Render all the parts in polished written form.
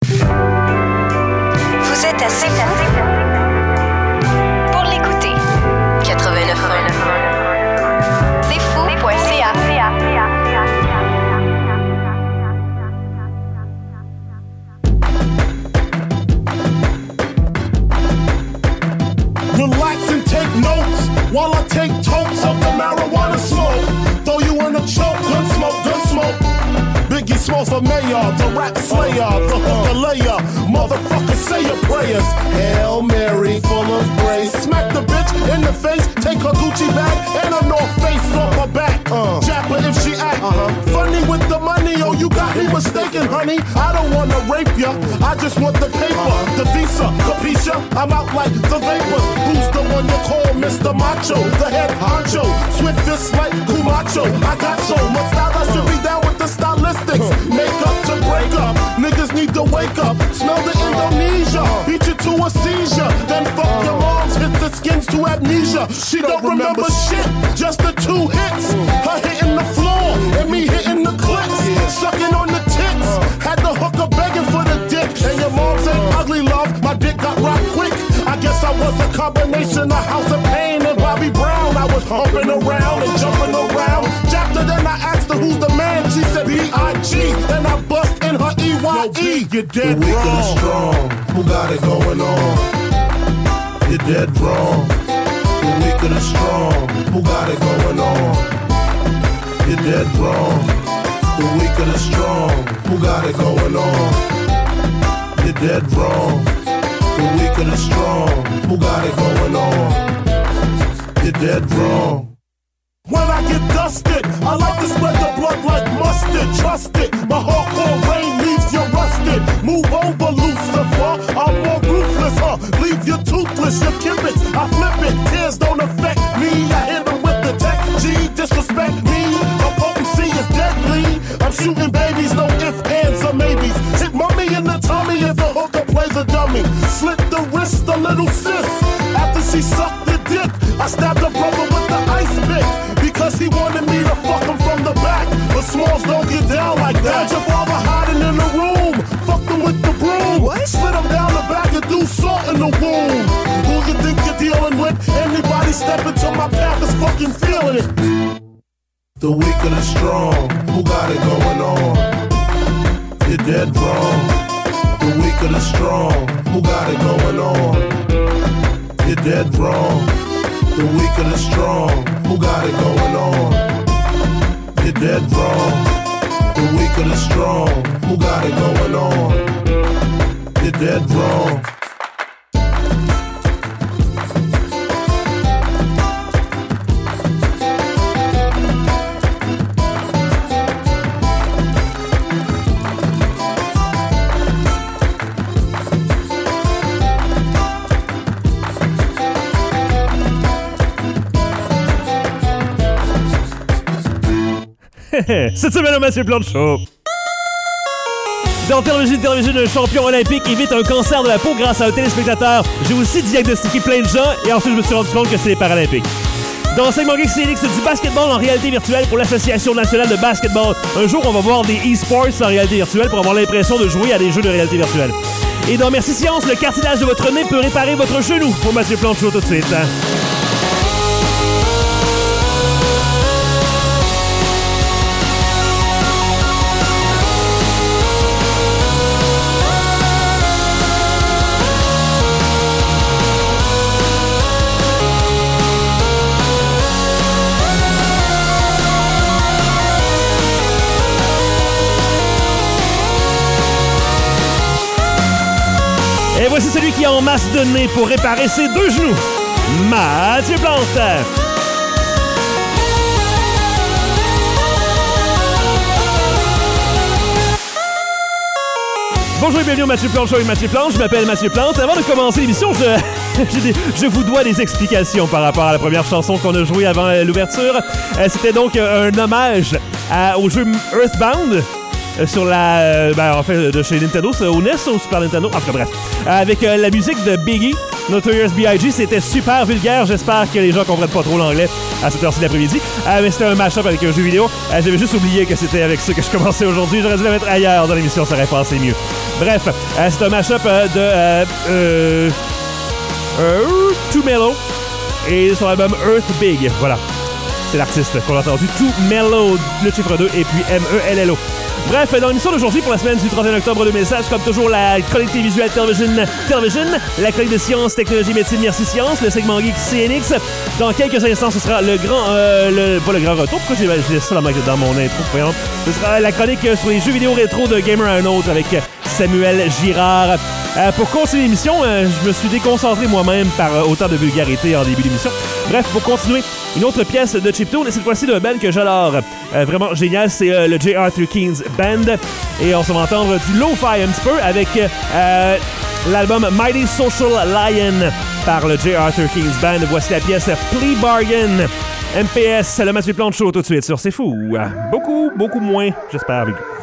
Vous êtes assez fou pour l'écouter. 89.1. C'est fou.ca. Relax and take notes while I take totes of the marijuana smoke. Throw you in a choke, gun smoke, gun smoke. Biggie Smalls for mayor, the rap slayer, the hooker layer. Motherfucker, say your prayers. Hail Mary, full of grace. Smack the bitch in the face, take her Gucci bag and a North Face off her back. Jap her if she act funny with the money. Oh, you got me mistaken, honey. I don't wanna rape ya, I just want the paper, the visa, capisha. I'm out like the vapors. Who's the one you call Mr. Macho? The head honcho, swift fist like Kumacho. I got so much style, I should be down with the stylistics. Make up to break up, niggas need to wake up. Smell the Indonesia, beat you to a seizure. Then fuck your moms, hit the skins to amnesia. She don't remember shit, just the 2 hits. Her hitting the floor, and me hitting the clips. Sucking on the tits, had the hooker begging for the dick. And your mom said ugly love, my dick got rocked quick. I guess I was a combination of House of Pain and Bobby Brown. I was humping around and jumping around. Jacked her, then I asked her who's the man. She said B.I.G. Then I bust in her E.Y.E. You're dead wrong. The weak and the strong, who got it going on? You're dead wrong. The weak and the strong, who got it going on? You're dead wrong. The weak and the strong, who got it going on? You're dead wrong. The weak and the strong, who got it going on? You're dead wrong. When I get dusted, I like to spread the blood like mustard. Trust it, my hardcore rain leaves you rusted. Move over, Lucifer, I'm more ruthless, leave you toothless, your kibbits, I flip it. Tears don't affect me, I hit them with the tech G. Disrespect me, my potency is deadly. I'm shooting babies, no ifs, ands, or maybes. Hit mommy in the tummy if the hooker plays a dummy. Slit the wrist, a little sis. After she sucked the dick, I stabbed her brother with the ice pick. Because he wanted me to fuck him from the back. But Smalls don't get down like that. Your father hiding in the room, fucked him with the broom. What? Slid him down the back and threw salt in the wound. Who you think you're dealing with? Anybody step into my path is fucking feeling it. The weak and the strong, who got it going on? You're dead wrong. The weak and the strong, who got it going on? You're dead wrong. The weak and the strong, who got it going on? You're dead wrong. The weak and the strong, who got it going on? You're dead wrong. Cette semaine au Mathieu Plante Show. Dans Télévision, un champion olympique évite un cancer de la peau grâce à un téléspectateur. J'ai aussi diagnostiqué plein de gens et ensuite je me suis rendu compte que c'est les Paralympiques. Dans Segment Geek Célix, du basketball en réalité virtuelle pour l'Association nationale de basketball. Un jour, on va voir des e-sports en réalité virtuelle pour avoir l'impression de jouer à des jeux de réalité virtuelle. Et dans Merci Science, le cartilage de votre nez peut réparer votre genou. Pour Mathieu Plante Show tout de suite. Et voici celui qui a en masse de nez pour réparer ses 2 genoux. Mathieu Plante. Bonjour et bienvenue au Mathieu Plante Show avec Mathieu Plante. Je m'appelle Mathieu Plante. Avant de commencer l'émission, je vous dois des explications par rapport à la première chanson qu'on a jouée avant l'ouverture. C'était donc un hommage au jeu Earthbound. Sur la... en fait, de chez Nintendo, c'est au NES ou Super Nintendo? En tout cas, bref. Avec la musique de Biggie, Notorious B.I.G. C'était super vulgaire. J'espère que les gens comprennent pas trop l'anglais à cette heure-ci de l'après-midi. Mais c'était un mash-up avec un jeu vidéo. J'avais juste oublié que c'était avec ça que je commençais aujourd'hui. J'aurais dû la mettre ailleurs dans l'émission, ça aurait passé mieux. Bref, c'est un mash-up de Too Mellow et son album Earth Big. Voilà. C'est l'artiste qu'on a entendu. Too Mellow, le chiffre 2, et puis M-E-L-L-O. Bref, dans l'émission d'aujourd'hui, pour la semaine du 31 octobre 2016, comme toujours, la chronique visuelle Television, la chronique de sciences, technologie, médecine, merci science, le segment geek CNX. Dans quelques instants, ce sera le grand, pas le grand retour, pourquoi j'ai ça dans mon intro, voyons. Ce sera la chronique sur les jeux vidéo rétro de Gamer Note avec Samuel Girard. Pour continuer l'émission, je me suis déconcentré moi-même par autant de vulgarité en début d'émission. Bref, pour continuer, une autre pièce de chiptune, et cette fois-ci d'un band que j'adore. Vraiment génial, c'est le J. Arthur King's Band. Et on va entendre du lo-fi un petit peu avec l'album Mighty Social Lion par le J. Arthur King's Band. Voici la pièce Plea Bargain. MPS, le Mathieu Plante Show tout de suite sur C'est Fou. Beaucoup moins, j'espère, avec vous.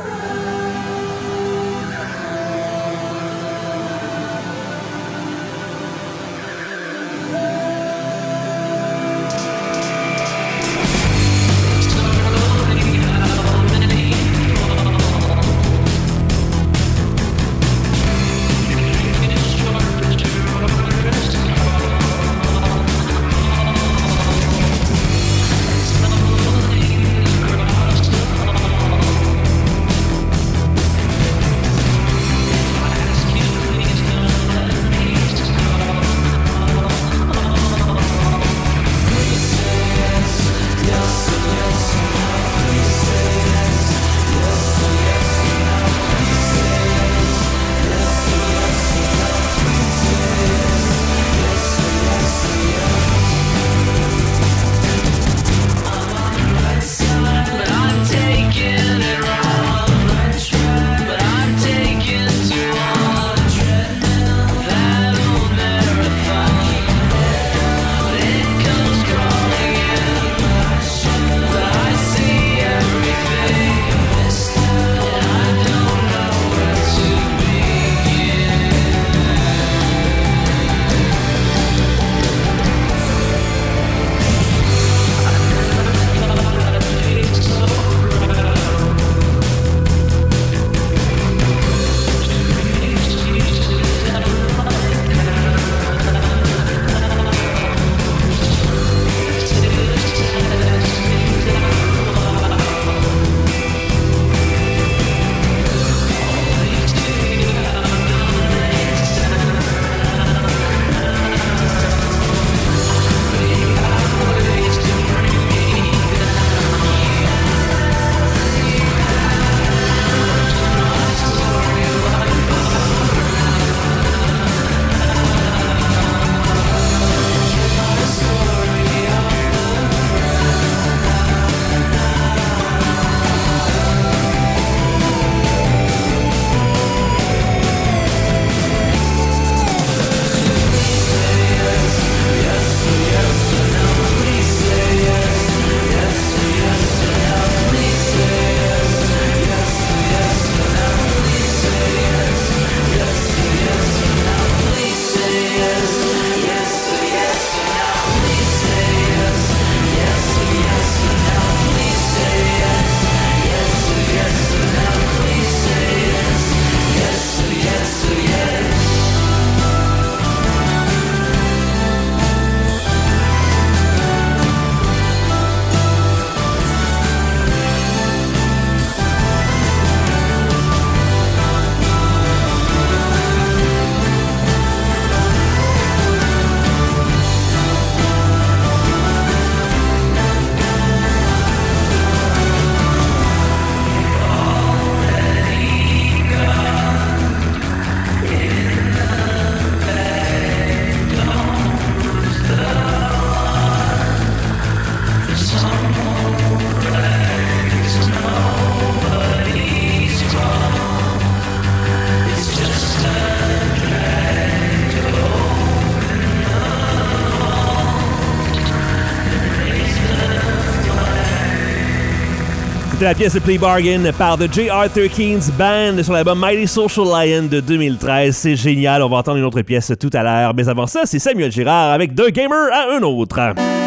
C'était la pièce Play Bargain par The JR13's Band sur l'album Mighty Social Lion de 2013. C'est génial, on va entendre une autre pièce tout à l'heure. Mais avant ça, c'est Samuel Girard avec The Gamer à un autre.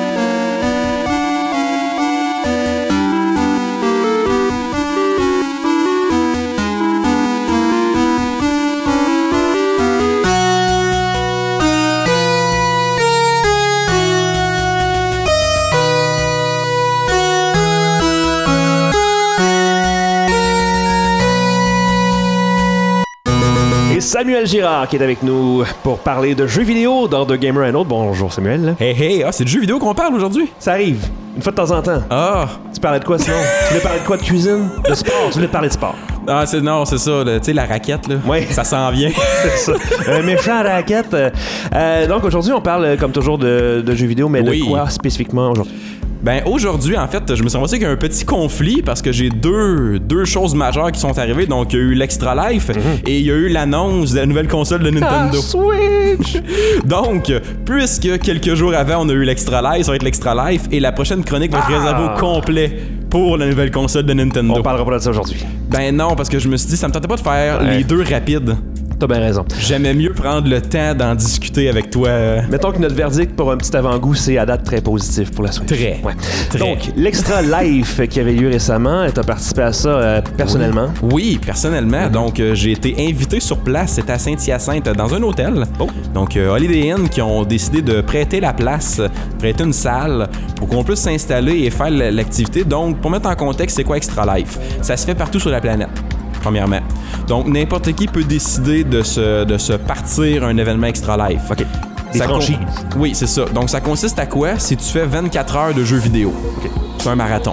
Samuel Girard qui est avec nous pour parler de jeux vidéo dans The Gamer and Autre. Bonjour Samuel. Hey, c'est de jeux vidéo qu'on parle aujourd'hui? Ça arrive, une fois de temps en temps. Ah! Tu parlais de quoi sinon? Tu voulais parler de quoi, de cuisine? De sport? Tu voulais parler de sport? Ah, c'est ça, tu sais, la raquette, là. Oui. Ça s'en vient. C'est ça. Un méchant raquette. Donc aujourd'hui, on parle comme toujours de jeux vidéo, mais de quoi spécifiquement aujourd'hui? Ben aujourd'hui, en fait, je me suis rendu qu'il y a un petit conflit parce que j'ai deux choses majeures qui sont arrivées. Donc, il y a eu l'Extra Life et il y a eu l'annonce de la nouvelle console de Nintendo. Switch! Donc, puisque quelques jours avant, on a eu l'Extra Life, ça va être l'Extra Life et la prochaine chronique va être réservée au complet pour la nouvelle console de Nintendo. On parlera pas de ça aujourd'hui. Ben non, parce que je me suis dit, ça me tentait pas de faire les deux rapides. T'as bien raison. J'aimais mieux prendre le temps d'en discuter avec toi. Mettons que notre verdict pour un petit avant-goût, c'est à date très positif pour la Switch. Très. Donc, l'Extra Life qui avait lieu récemment, t'as participé à ça personnellement? Oui, personnellement. Donc, j'ai été invité sur place. C'était à Saint-Hyacinthe, dans un hôtel. Donc, Holiday Inn qui ont décidé de prêter la place, prêter une salle pour qu'on puisse s'installer et faire l'activité. Donc, pour mettre en contexte, c'est quoi Extra Life? Ça se fait partout sur la planète. Premièrement. Donc, n'importe qui peut décider de se partir un événement Extra Life. OK. Des franchises. Oui, c'est ça. Donc, ça consiste à quoi? Si tu fais 24 heures de jeux vidéo. OK. C'est un marathon.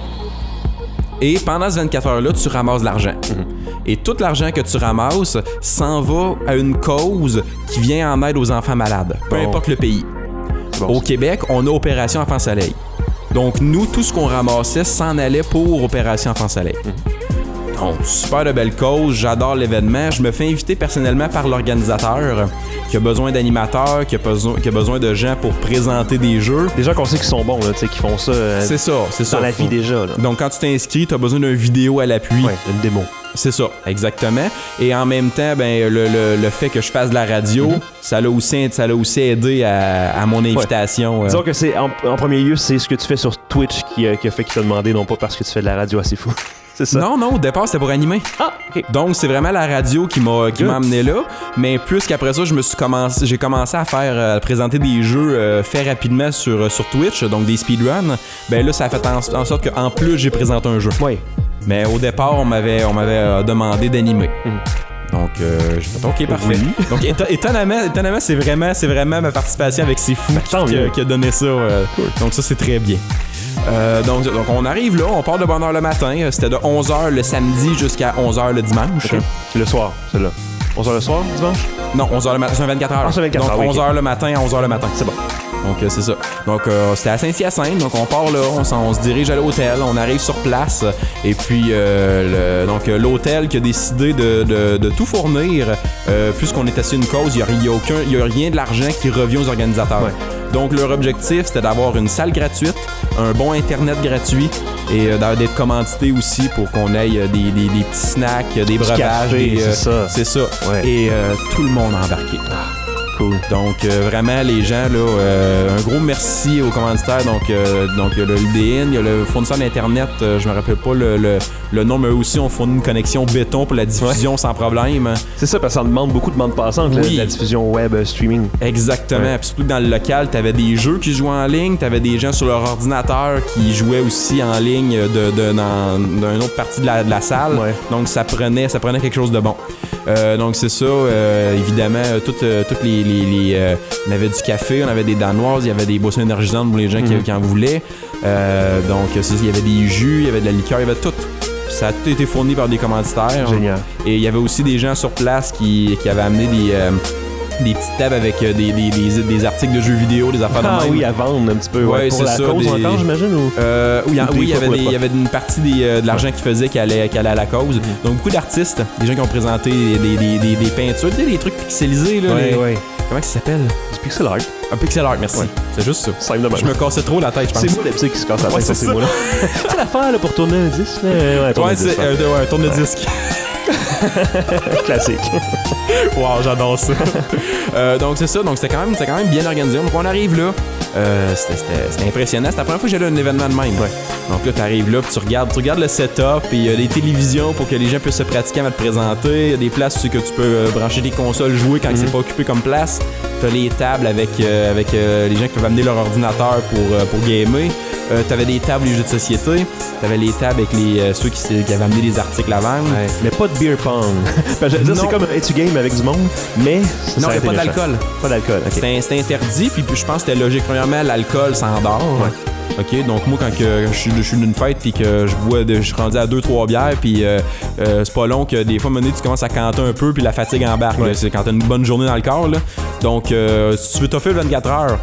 Et pendant ces 24 heures-là, tu ramasses de l'argent. Et tout l'argent que tu ramasses s'en va à une cause qui vient en aide aux enfants malades. Peu importe le pays. Au Québec, on a Opération Enfant Soleil. Donc, nous, tout ce qu'on ramassait s'en allait pour Opération Enfant Soleil. Donc, super de belle cause, j'adore l'événement. Je me fais inviter personnellement par l'organisateur qui a besoin d'animateurs, qui a besoin de gens pour présenter des jeux. Des gens qu'on sait qui sont bons, là, qui font ça. C'est ça. Dans la vie déjà. Là. Donc, quand tu t'inscris, tu as besoin d'une vidéo à l'appui. Ouais, une démo. C'est ça, exactement. Et en même temps, ben le fait que je fasse de la radio, ça l'a aussi aidé à mon invitation. Disons que c'est en premier lieu, c'est ce que tu fais sur Twitch qui a fait qu'il t'a demandé, non pas parce que tu fais de la radio assez fou. C'est ça? Non, au départ, c'était pour animer. Ah, OK. Donc, c'est vraiment la radio qui m'a amené là. Mais plus qu'après ça, j'ai commencé à présenter des jeux faits rapidement sur Twitch, donc des speedruns. Ben là, ça a fait en sorte qu'en plus, j'ai présenté un jeu. Oui. Mais au départ, on m'avait demandé d'animer. Donc, j'ai fait OK, parfait. Oui. Donc, étonnamment, c'est vraiment ma participation avec ces fous qui a donné ça. Cool. Donc, ça, c'est très bien. Donc, on arrive là, on part de bonne heure le matin. C'était de 11h le samedi jusqu'à 11h le dimanche. Okay. Le soir, c'est là. 11h le soir, dimanche? Non, 11h le matin, c'est un 24h. Ah, c'est 24h. Donc, 11h le matin à 11h le matin. C'est bon. Donc, c'est ça. Donc, c'était à Saint-Hyacinthe. Donc, on part là, on se dirige à l'hôtel. On arrive sur place. Et puis, l'hôtel qui a décidé de tout fournir, puisqu'on est assis une cause, il n'y a rien de l'argent qui revient aux organisateurs. Ouais. Donc, leur objectif, c'était d'avoir une salle gratuite, un bon Internet gratuit et d'être commandité aussi pour qu'on ait des petits snacks, des breuvages. Café, c'est ça. Ouais. Et tout le monde a embarqué. Cool. Donc, vraiment, les gens, là, un gros merci aux commanditaires. Donc, il y a le Holiday Inn, il y a le fournisseur d'Internet, je me rappelle pas le nom, mais aussi, on fournit une connexion béton pour la diffusion sans problème. C'est ça, parce que ça demande beaucoup de bande passante, la diffusion web streaming. Exactement. Ouais. Puis surtout dans le local, t'avais des jeux qui jouaient en ligne, t'avais des gens sur leur ordinateur qui jouaient aussi en ligne dans une autre partie de la salle. Ouais. Donc, ça prenait quelque chose de bon. Donc, c'est ça. Évidemment, toutes les on avait du café, on avait des danoises, il y avait des boissons énergisantes pour les gens qui en voulaient. Donc, il y avait des jus, il y avait de la liqueur, il y avait tout. Ça a tout été fourni par des commanditaires. Génial. Et il y avait aussi des gens sur place qui avaient amené des petites tables avec des articles de jeux vidéo, des affaires de même. Ah oui, à vendre un petit peu. Ouais, pour c'est la ça, cause encore, j'imagine? Ou... Oui, il y avait une partie de l'argent qu'ils faisaient qui allait à la cause. Donc, beaucoup d'artistes, des gens qui ont présenté des peintures, des trucs pixelisés. Là, Comment ça s'appelle? Du pixel art. Un pixel art, merci. Ouais. C'est juste ça. Simple de même. Je me cassais trop la tête, je pense. C'est moi le petit qui se casse la tête, c'est c'est ça. moi là. C'est l'affaire là, pour tourner un disque. C'est un tourne-disque. Classique. Wow, j'adore ça. Donc c'est ça, donc c'était quand même bien organisé. Donc on arrive là, c'était impressionnant. C'était la première fois que j'allais à un événement de même. Ouais. Donc là, t'arrives là, puis tu regardes le setup, puis il y a des télévisions pour que les gens puissent se pratiquer avant de te présenter. Il y a des places où tu peux brancher des consoles, jouer quand c'est pas occupé comme place. T'as les tables avec les gens qui peuvent amener leur ordinateur pour gamer. T'avais des tables les jeux de société. T'avais les tables avec ceux qui avaient amené des articles à vendre. Ouais. Mais pas de beer pong. C'est comme un Etu Game avec du monde, mais non, il n'y a pas d'alcool. Pas d'alcool, ok. C'était interdit, puis je pense que c'était logique. Premièrement, l'alcool s'endort. Ouais. OK, donc moi, quand je suis d'une fête puis que je suis rendu à 2-3 bières, puis c'est pas long que des fois, tu commences à canter un peu puis la fatigue embarque. Ouais. Là. C'est quand t'as une bonne journée dans le corps. Là. Donc, si tu veux t'offrir 24 heures,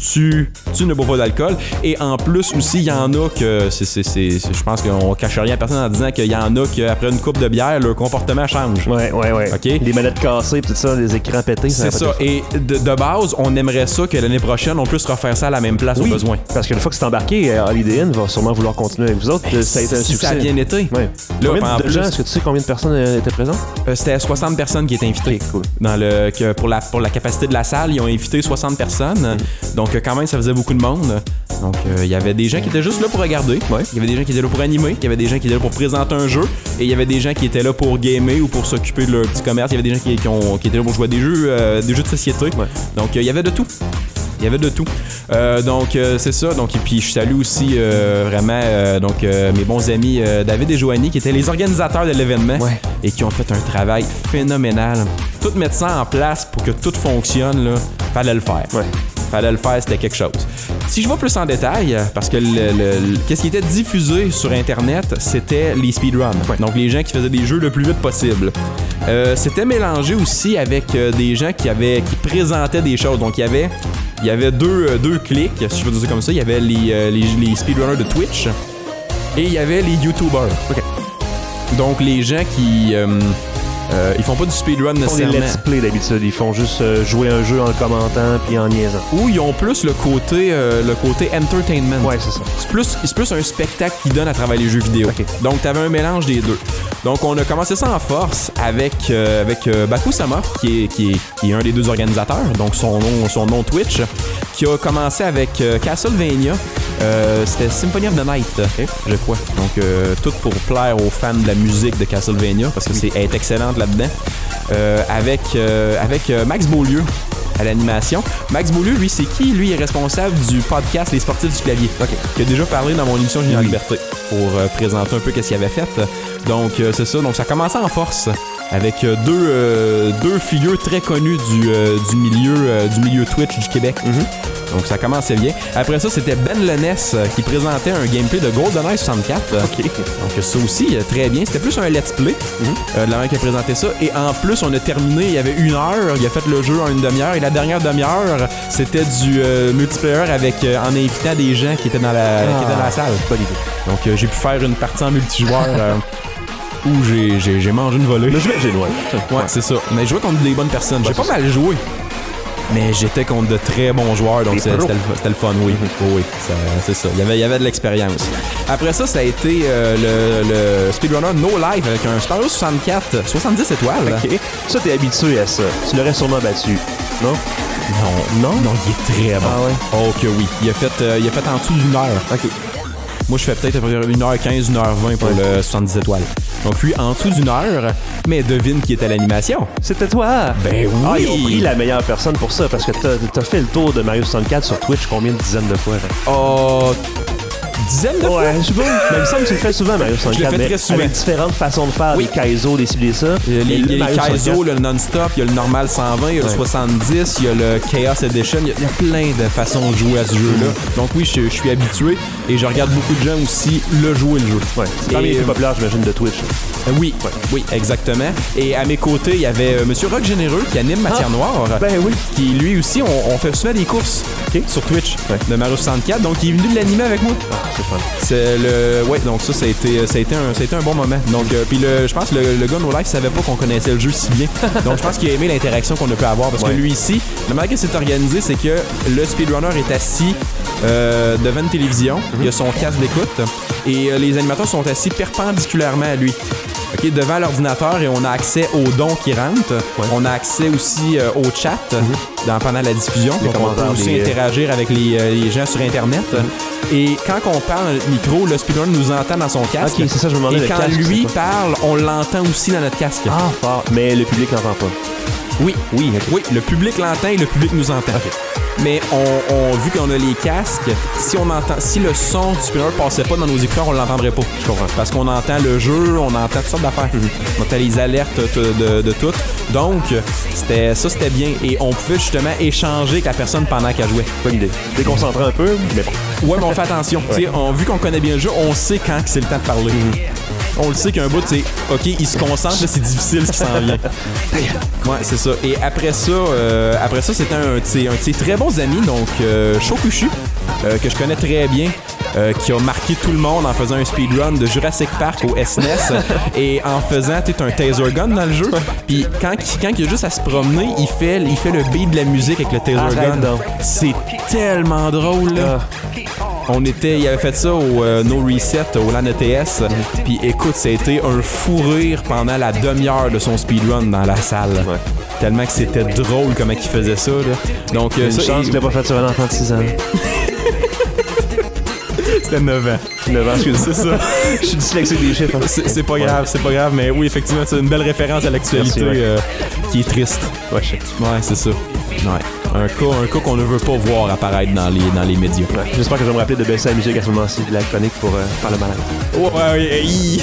tu ne bois pas d'alcool. Et en plus aussi, il y en a que je pense qu'on cache rien à personne en disant qu'il y en a qu'après une coupe de bière, leur comportement change. Ouais. OK? Des manettes cassées, tout ça, des écrans pétés. C'est ça. Et de base, on aimerait ça que l'année prochaine, on puisse refaire ça à la même place au besoin. Parce que une fois que c'est embarqué, Holiday Inn va sûrement vouloir continuer avec vous autres. Ça a été un Si succès. ça a bien été. Ouais. Là, Combien de gens, est-ce que tu sais combien de personnes étaient présentes? C'était 60 personnes qui étaient invitées. Cool. Pour la capacité de la salle, ils ont invité 60 personnes. Donc, quand même, ça faisait beaucoup de monde. Donc, il y avait des gens qui étaient juste là pour regarder. Ouais. Il y avait des gens qui étaient là pour animer. Il y avait des gens qui étaient là pour présenter un jeu. Et il y avait des gens qui étaient là pour gamer ou pour s'occuper de leur petit commerce. Il y avait des gens qui étaient là pour jouer à des jeux de société. Ouais. Donc, il y avait de tout. Il y avait de tout. Donc, c'est ça. Donc, et puis, je salue aussi vraiment mes bons amis David et Joanie, qui étaient les organisateurs de l'événement et qui ont fait un travail phénoménal. Tout mettre ça en place pour que tout fonctionne, là, fallait le faire. Ouais. Fallait le faire, c'était quelque chose. Si je vais plus en détail, parce que qu'est-ce qui était diffusé sur Internet, c'était les speedruns. Ouais. Donc, les gens qui faisaient des jeux le plus vite possible. C'était mélangé aussi avec des gens qui présentaient des choses. Donc, il y avait deux clics, si je veux dire ça comme ça. Il y avait les speedrunners de Twitch et il y avait les YouTubers. Okay. Donc, les gens qui... ils font pas du speedrun nécessairement. Ils font des let's play d'habitude. Ils font juste jouer un jeu en le commentant puis en niaisant. Ou ils ont plus le côté entertainment. Ouais, c'est ça. C'est plus un spectacle qu'ils donnent à travers les jeux vidéo. Okay. Donc, t'avais un mélange des deux. Donc, on a commencé ça en force avec Baku Sama, qui est un des deux organisateurs. Donc, son nom Twitch, qui a commencé avec Castlevania. C'était Symphony of the Night, je crois. Donc, tout pour plaire aux fans de la musique de Castlevania, parce que elle est excellente là-dedans. Avec Max Beaulieu à l'animation. Max Beaulieu, lui, c'est qui? Lui, il est responsable du podcast Les Sportifs du Clavier. Okay. Qui a déjà parlé dans mon émission Génie en Liberté pour présenter un peu qu'est-ce qu'il avait fait. Donc, c'est ça. Donc, ça a commencé en force avec deux figures très connues du milieu Twitch du Québec. Mm-hmm. Donc, ça commençait bien. Après ça, c'était Ben Leness qui présentait un gameplay de GoldenEye 64. OK. Donc, ça aussi, très bien. C'était plus un let's play. De la main qui a présenté ça. Et en plus, on a terminé, il y avait 1 heure. Il a fait le jeu en une demi-heure. Et la dernière demi-heure, c'était du multiplayer en invitant des gens qui étaient dans la salle. Bonne idée. Donc, j'ai pu faire une partie en multijoueur où j'ai mangé une volée. Mais j'ai joué. Ouais, c'est ça. Mais je jouais contre des bonnes personnes. J'ai pas mal joué. Mais j'étais contre de très bons joueurs, donc c'était le fun, oui. Oui, c'est ça. Il y avait de l'expérience. Après ça, ça a été le speedrunner No Life avec un Super Mario 64, 70 étoiles. OK. Ça, t'es habitué à ça. Tu l'aurais sûrement battu, non? Non, il est très bon. Ah ouais? Oh que oui. Il a fait en dessous d'1 heure. OK. Moi, je fais peut-être 1h15, 1h20 pour le 70 étoiles. Donc, lui, en dessous d'1 heure, mais devine qui était à l'animation. C'était toi! Ben oui! Ah, ils ont pris la meilleure personne pour ça, parce que t'as fait le tour de Mario 64 sur Twitch combien de dizaines de fois? Oh... dizaines de fois. Ouais, je sais pas. Mais il me semble que tu le fais souvent, Mario 64. Je le fais mais très souvent. avec différentes façons de faire, Oui. des Kaizo, des ciblés ça. Il y a les Mario Kaizo, 64. le non-stop, il y a le normal 120, il y a le 70, il y a le Chaos Edition. Il y a plein de façons de jouer à ce jeu-là. Donc oui, je suis habitué et je regarde beaucoup de gens aussi le jouer. Ouais. C'est parmi les plus populaires, j'imagine, de Twitch. Oui, exactement. Et à mes côtés, il y avait Monsieur Rock Généreux qui anime Matière Noire. Ben oui. Qui lui aussi, on fait souvent des courses sur Twitch de Mario 64. Donc il est venu de l'animer avec moi. Ah, c'est fun. C'est le donc ça a été un bon moment. Donc puis je pense que le gars No Life savait pas qu'on connaissait le jeu si bien. Donc je pense qu'il a aimé l'interaction qu'on a pu avoir parce que lui ici, la manière que c'est organisé, c'est que le speedrunner est assis devant une télévision, il a son casque d'écoute et les animateurs sont assis perpendiculairement à lui. OK, devant l'ordinateur et on a accès aux dons qui rentrent. On a accès aussi au chat pendant la diffusion. Donc on peut aussi interagir avec les gens sur Internet. Et quand on parle dans notre micro, le speedrunner nous entend dans son casque. OK, c'est ça, je me demandais. Et quand casque, lui parle, on l'entend aussi dans notre casque. Ah, fort. Mais le public l'entend pas. Oui, OK. Oui, le public l'entend et le public nous entend. OK. Mais vu qu'on a les casques, si le son du speedrunner passait pas dans nos écouteurs, on l'entendrait pas. Je comprends. Parce qu'on entend le jeu, on entend toutes sortes d'affaires. On entend les alertes de tout. Donc, c'était bien. Et on pouvait justement échanger avec la personne pendant qu'elle jouait. Bonne idée. Déconcentré un peu, mais bon. Ouais, mais on fait attention. Vu qu'on connaît bien le jeu, on sait quand c'est le temps de parler. On le sait qu'un bout, c'est OK, il se concentre, là, c'est difficile ce qui s'en vient. Ouais, c'est ça. Et après ça, c'était un de ses très bons amis, donc Shokushu, que je connais très bien. Qui a marqué tout le monde en faisant un speedrun de Jurassic Park au SNES et en faisant un taser gun dans le jeu. Puis quand il a juste à se promener, il fait le beat de la musique avec le taser gun. C'est tellement drôle là. Il avait fait ça au No Reset au LAN ETS. Puis écoute, ça a été un fou rire pendant la demi-heure de son speedrun dans la salle. Ouais. Tellement que c'était drôle comment il faisait ça là. Donc une chance qu'il l'a pas fait sur un enfant de 6 ans. C'était 9 ans. 9 ans, excusez-moi. C'est ça. Je suis dyslexique des chiffres. Hein. C'est pas grave, mais oui, effectivement, c'est une belle référence à l'actualité qui est triste. Ouais, je sais. Ouais, c'est ça. Ouais. Un cas qu'on ne veut pas voir apparaître dans les médias. Ouais. J'espère que je vais me rappeler de baisser la musique à ce moment-ci de la chronique pour faire le malade. Ouais.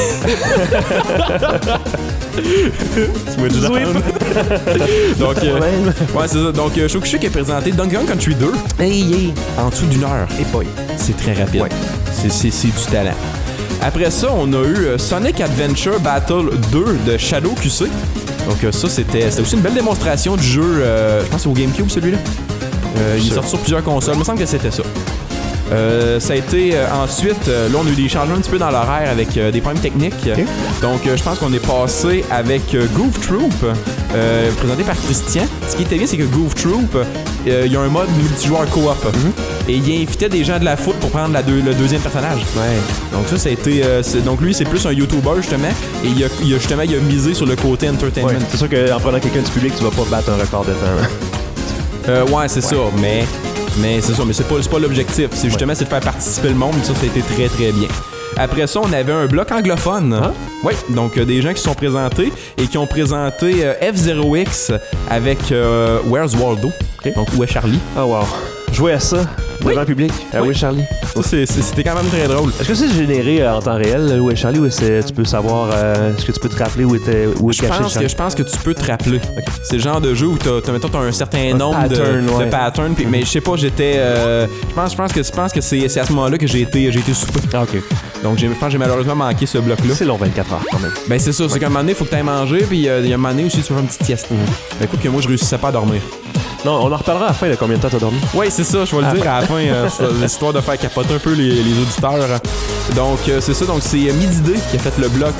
Switch down. Donc, ouais, c'est ça. Donc, Shokushu qui a présenté Donkey Kong Country 2 en dessous d'une heure. Et boy, c'est très rapide. Ouais. C'est du talent. Après ça, on a eu Sonic Adventure Battle 2 de Shadow QC. Donc ça, c'était aussi une belle démonstration du jeu, je pense au GameCube celui-là. Il est sorti sur plusieurs consoles, il me semble que c'était ça. Ça a été ensuite, là on a eu des changements un petit peu dans l'horaire avec des problèmes techniques. Okay. Donc je pense qu'on est passé avec Goof Troop, présenté par Christian. Ce qui était bien, c'est que Goof Troop, il y a un mode multijoueur coop. Et il invitait des gens de la foot pour prendre le deuxième personnage. Ouais. Donc ça a été... donc lui, c'est plus un YouTuber justement. Et il a misé sur le côté entertainment. Ouais, c'est sûr qu'en prenant quelqu'un du public, tu vas pas battre un record de temps. Ouais, c'est ça. Mais c'est ça, mais c'est pas l'objectif. C'est justement c'est de faire participer le monde. Ça a été très très bien. Après ça, on avait un bloc anglophone. Hein? Oui, donc des gens qui sont présentés et qui ont présenté F-Zero-X avec Where's Waldo. Okay. Donc où est Charlie? Oh wow. Jouer à ça devant le public. Où est Charlie? Ça, c'était quand même très drôle. Est-ce que c'est généré en temps réel, où est Charlie, ou tu peux savoir, est-ce que tu peux te rappeler où est caché Charlie? Je pense que tu peux te rappeler. Okay. C'est le genre de jeu où t'as un certain nombre de patterns. Puis, mais je sais pas, je pense que c'est à ce moment-là que j'ai été souper. Ah, ok. Donc je pense que j'ai malheureusement manqué ce bloc-là. C'est long 24 heures quand même. Ben c'est ça, c'est qu'à un moment donné, il faut que t'ailles manger, puis il y a un moment donné aussi, tu fais une petite sieste. Ben, écoute que moi, je réussissais pas à dormir. Non, on en reparlera à la fin de combien de temps t'as dormi. Oui, c'est ça, je vais le dire à la fin, l'histoire de faire capoter un peu les auditeurs. Donc, c'est ça, donc c'est Mididé qui a fait le bloc,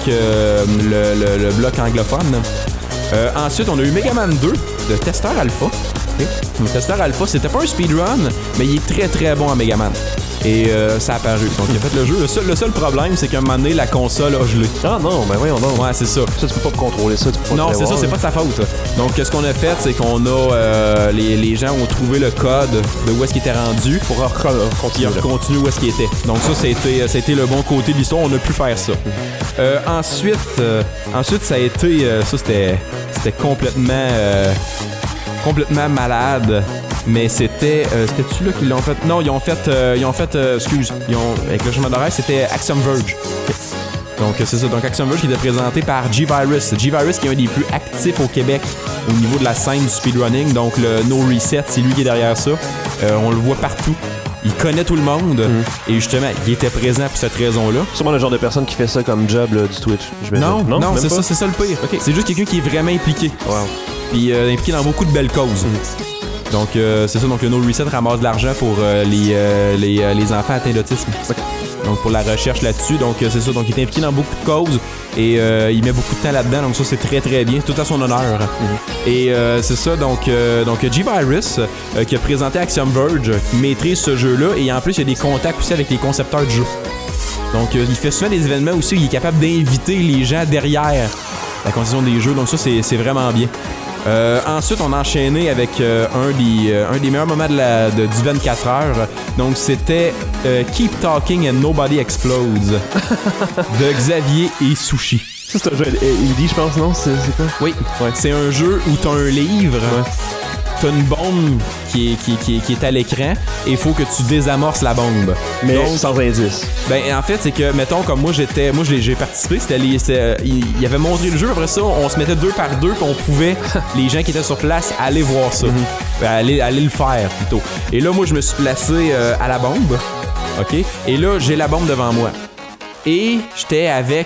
le bloc anglophone. Ensuite, on a eu Mega Man 2 de Testeur Alpha. Okay. Le Testeur Alpha, c'était pas un speedrun, mais il est très très bon à Mega Man. Et ça a apparu. Donc, il a fait le jeu. Le seul problème, c'est qu'à un moment donné, la console a gelé. Ah non, ben voyons donc. Ouais, c'est ça. Ça, tu peux pas contrôler ça. Non, c'est ça, c'est pas de sa faute. Donc, ce qu'on a fait, c'est qu'on a... les gens ont trouvé le code de où est-ce qu'il était rendu pour continuer où est-ce qu'il était. Donc, ça a été le bon côté de l'histoire. On a pu faire ça. Ensuite, ça a été... ça, c'était complètement... complètement malade. Mais c'était-tu là qu'ils l'ont fait? Non, ils ont fait, avec le chemin d'horaire, c'était Axiom Verge. Donc, c'est ça. Donc, Axiom Verge qui était présenté par G-Virus. G-Virus qui est un des plus actifs au Québec au niveau de la scène du speedrunning. Donc, le No Reset, c'est lui qui est derrière ça. On le voit partout. Il connaît tout le monde. Et justement, il était présent pour cette raison-là. Sûrement le genre de personne qui fait ça comme job là, du Twitch. Non, c'est ça le pire. Okay. C'est juste quelqu'un qui est vraiment impliqué. Wow. Puis impliqué dans beaucoup de belles causes. Donc, c'est ça. Donc, le No Reset ramasse de l'argent pour les enfants atteints d'autisme. Okay. Donc, pour la recherche là-dessus. Donc, c'est ça. Donc, il est impliqué dans beaucoup de causes et il met beaucoup de temps là-dedans. Donc, ça, c'est très, très bien. Tout à son honneur. Et c'est ça. Donc G-Virus, qui a présenté Axiom Verge, qui maîtrise ce jeu-là. Et en plus, il y a des contacts aussi avec les concepteurs du jeu. Donc, il fait souvent des événements aussi où il est capable d'inviter les gens derrière la conception des jeux. Donc, ça, c'est vraiment bien. Ensuite, on a enchaîné avec un des meilleurs moments du 24 heures. Donc, c'était Keep Talking and Nobody Explodes de Xavier et Sushi. Ça, c'est un jeu indie, je pense, non? C'est quoi? Oui, ouais. C'est un jeu où t'as un livre, t'as une bombe qui est à l'écran et il faut que tu désamorces la bombe. Mais donc, sans indice. Ben, en fait, c'est que, mettons, comme moi, j'ai participé, il avait montré le jeu, après ça, on se mettait 2 par 2 qu'on pouvait, les gens qui étaient sur place, aller voir ça. Aller le faire, plutôt. Et là, moi, je me suis placé à la bombe, OK? Et là, j'ai la bombe devant moi. Et j'étais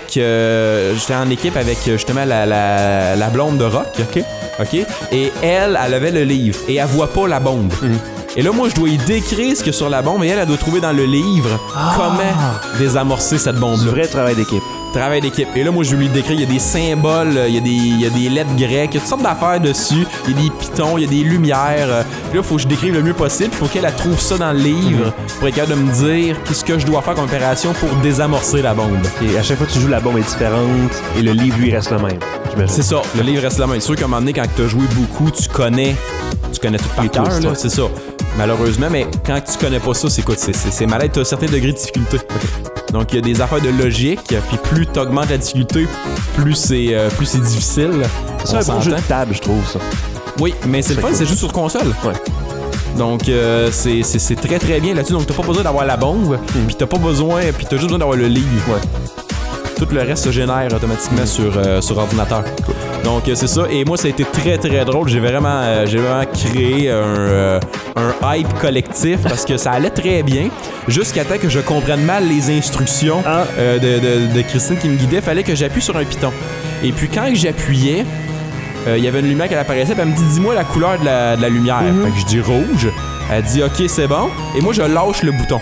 en équipe avec justement la blonde de Rock. OK? Et elle avait le livre et elle voit pas la bombe. Et là, moi, je dois y décrire ce qu'il y a sur la bombe et elle doit trouver dans le livre comment désamorcer cette bombe-là. Du vrai travail d'équipe. Travail d'équipe. Et là, moi, je lui décris, il y a des symboles, il y a des lettres grecques, il y a toutes sortes d'affaires dessus, il y a des pitons, il y a des lumières. Puis là, il faut que je décrive le mieux possible, il faut qu'elle trouve ça dans le livre pour être capable de me dire qu'est-ce que je dois faire comme opération pour désamorcer la bombe. Et à chaque fois que tu joues, la bombe est différente et le livre, lui, reste le même. C'est ça, le livre reste le même. C'est sûr qu'à un moment donné, quand tu as joué beaucoup, tu connais tout par cœur, là, c'est ça. Malheureusement, mais quand tu connais pas ça, c'est malade, tu as un certain degré de difficulté. Donc, il y a des affaires de logique, puis plus tu augmentes la difficulté, plus c'est difficile. C'est un bon jeu de table, je trouve, ça. Oui, mais c'est le fun, c'est juste sur console. Ouais. Donc, c'est très très bien là-dessus. Donc, t'as pas besoin d'avoir la bombe, puis t'as juste besoin d'avoir le livre. Ouais. Tout le reste se génère automatiquement sur ordinateur. Cool. Donc, c'est ça. Et moi, ça a été très, très drôle. J'ai vraiment créé un hype collectif parce que ça allait très bien jusqu'à temps que je comprenne mal les instructions de Christine qui me guidait. Fallait que j'appuie sur un piton. Et puis, quand j'appuyais, il y avait une lumière qui apparaissait. Puis elle me dit, dis-moi la couleur de la lumière. Fait que je dis rouge. Elle dit OK, c'est bon. Et moi, je lâche le bouton.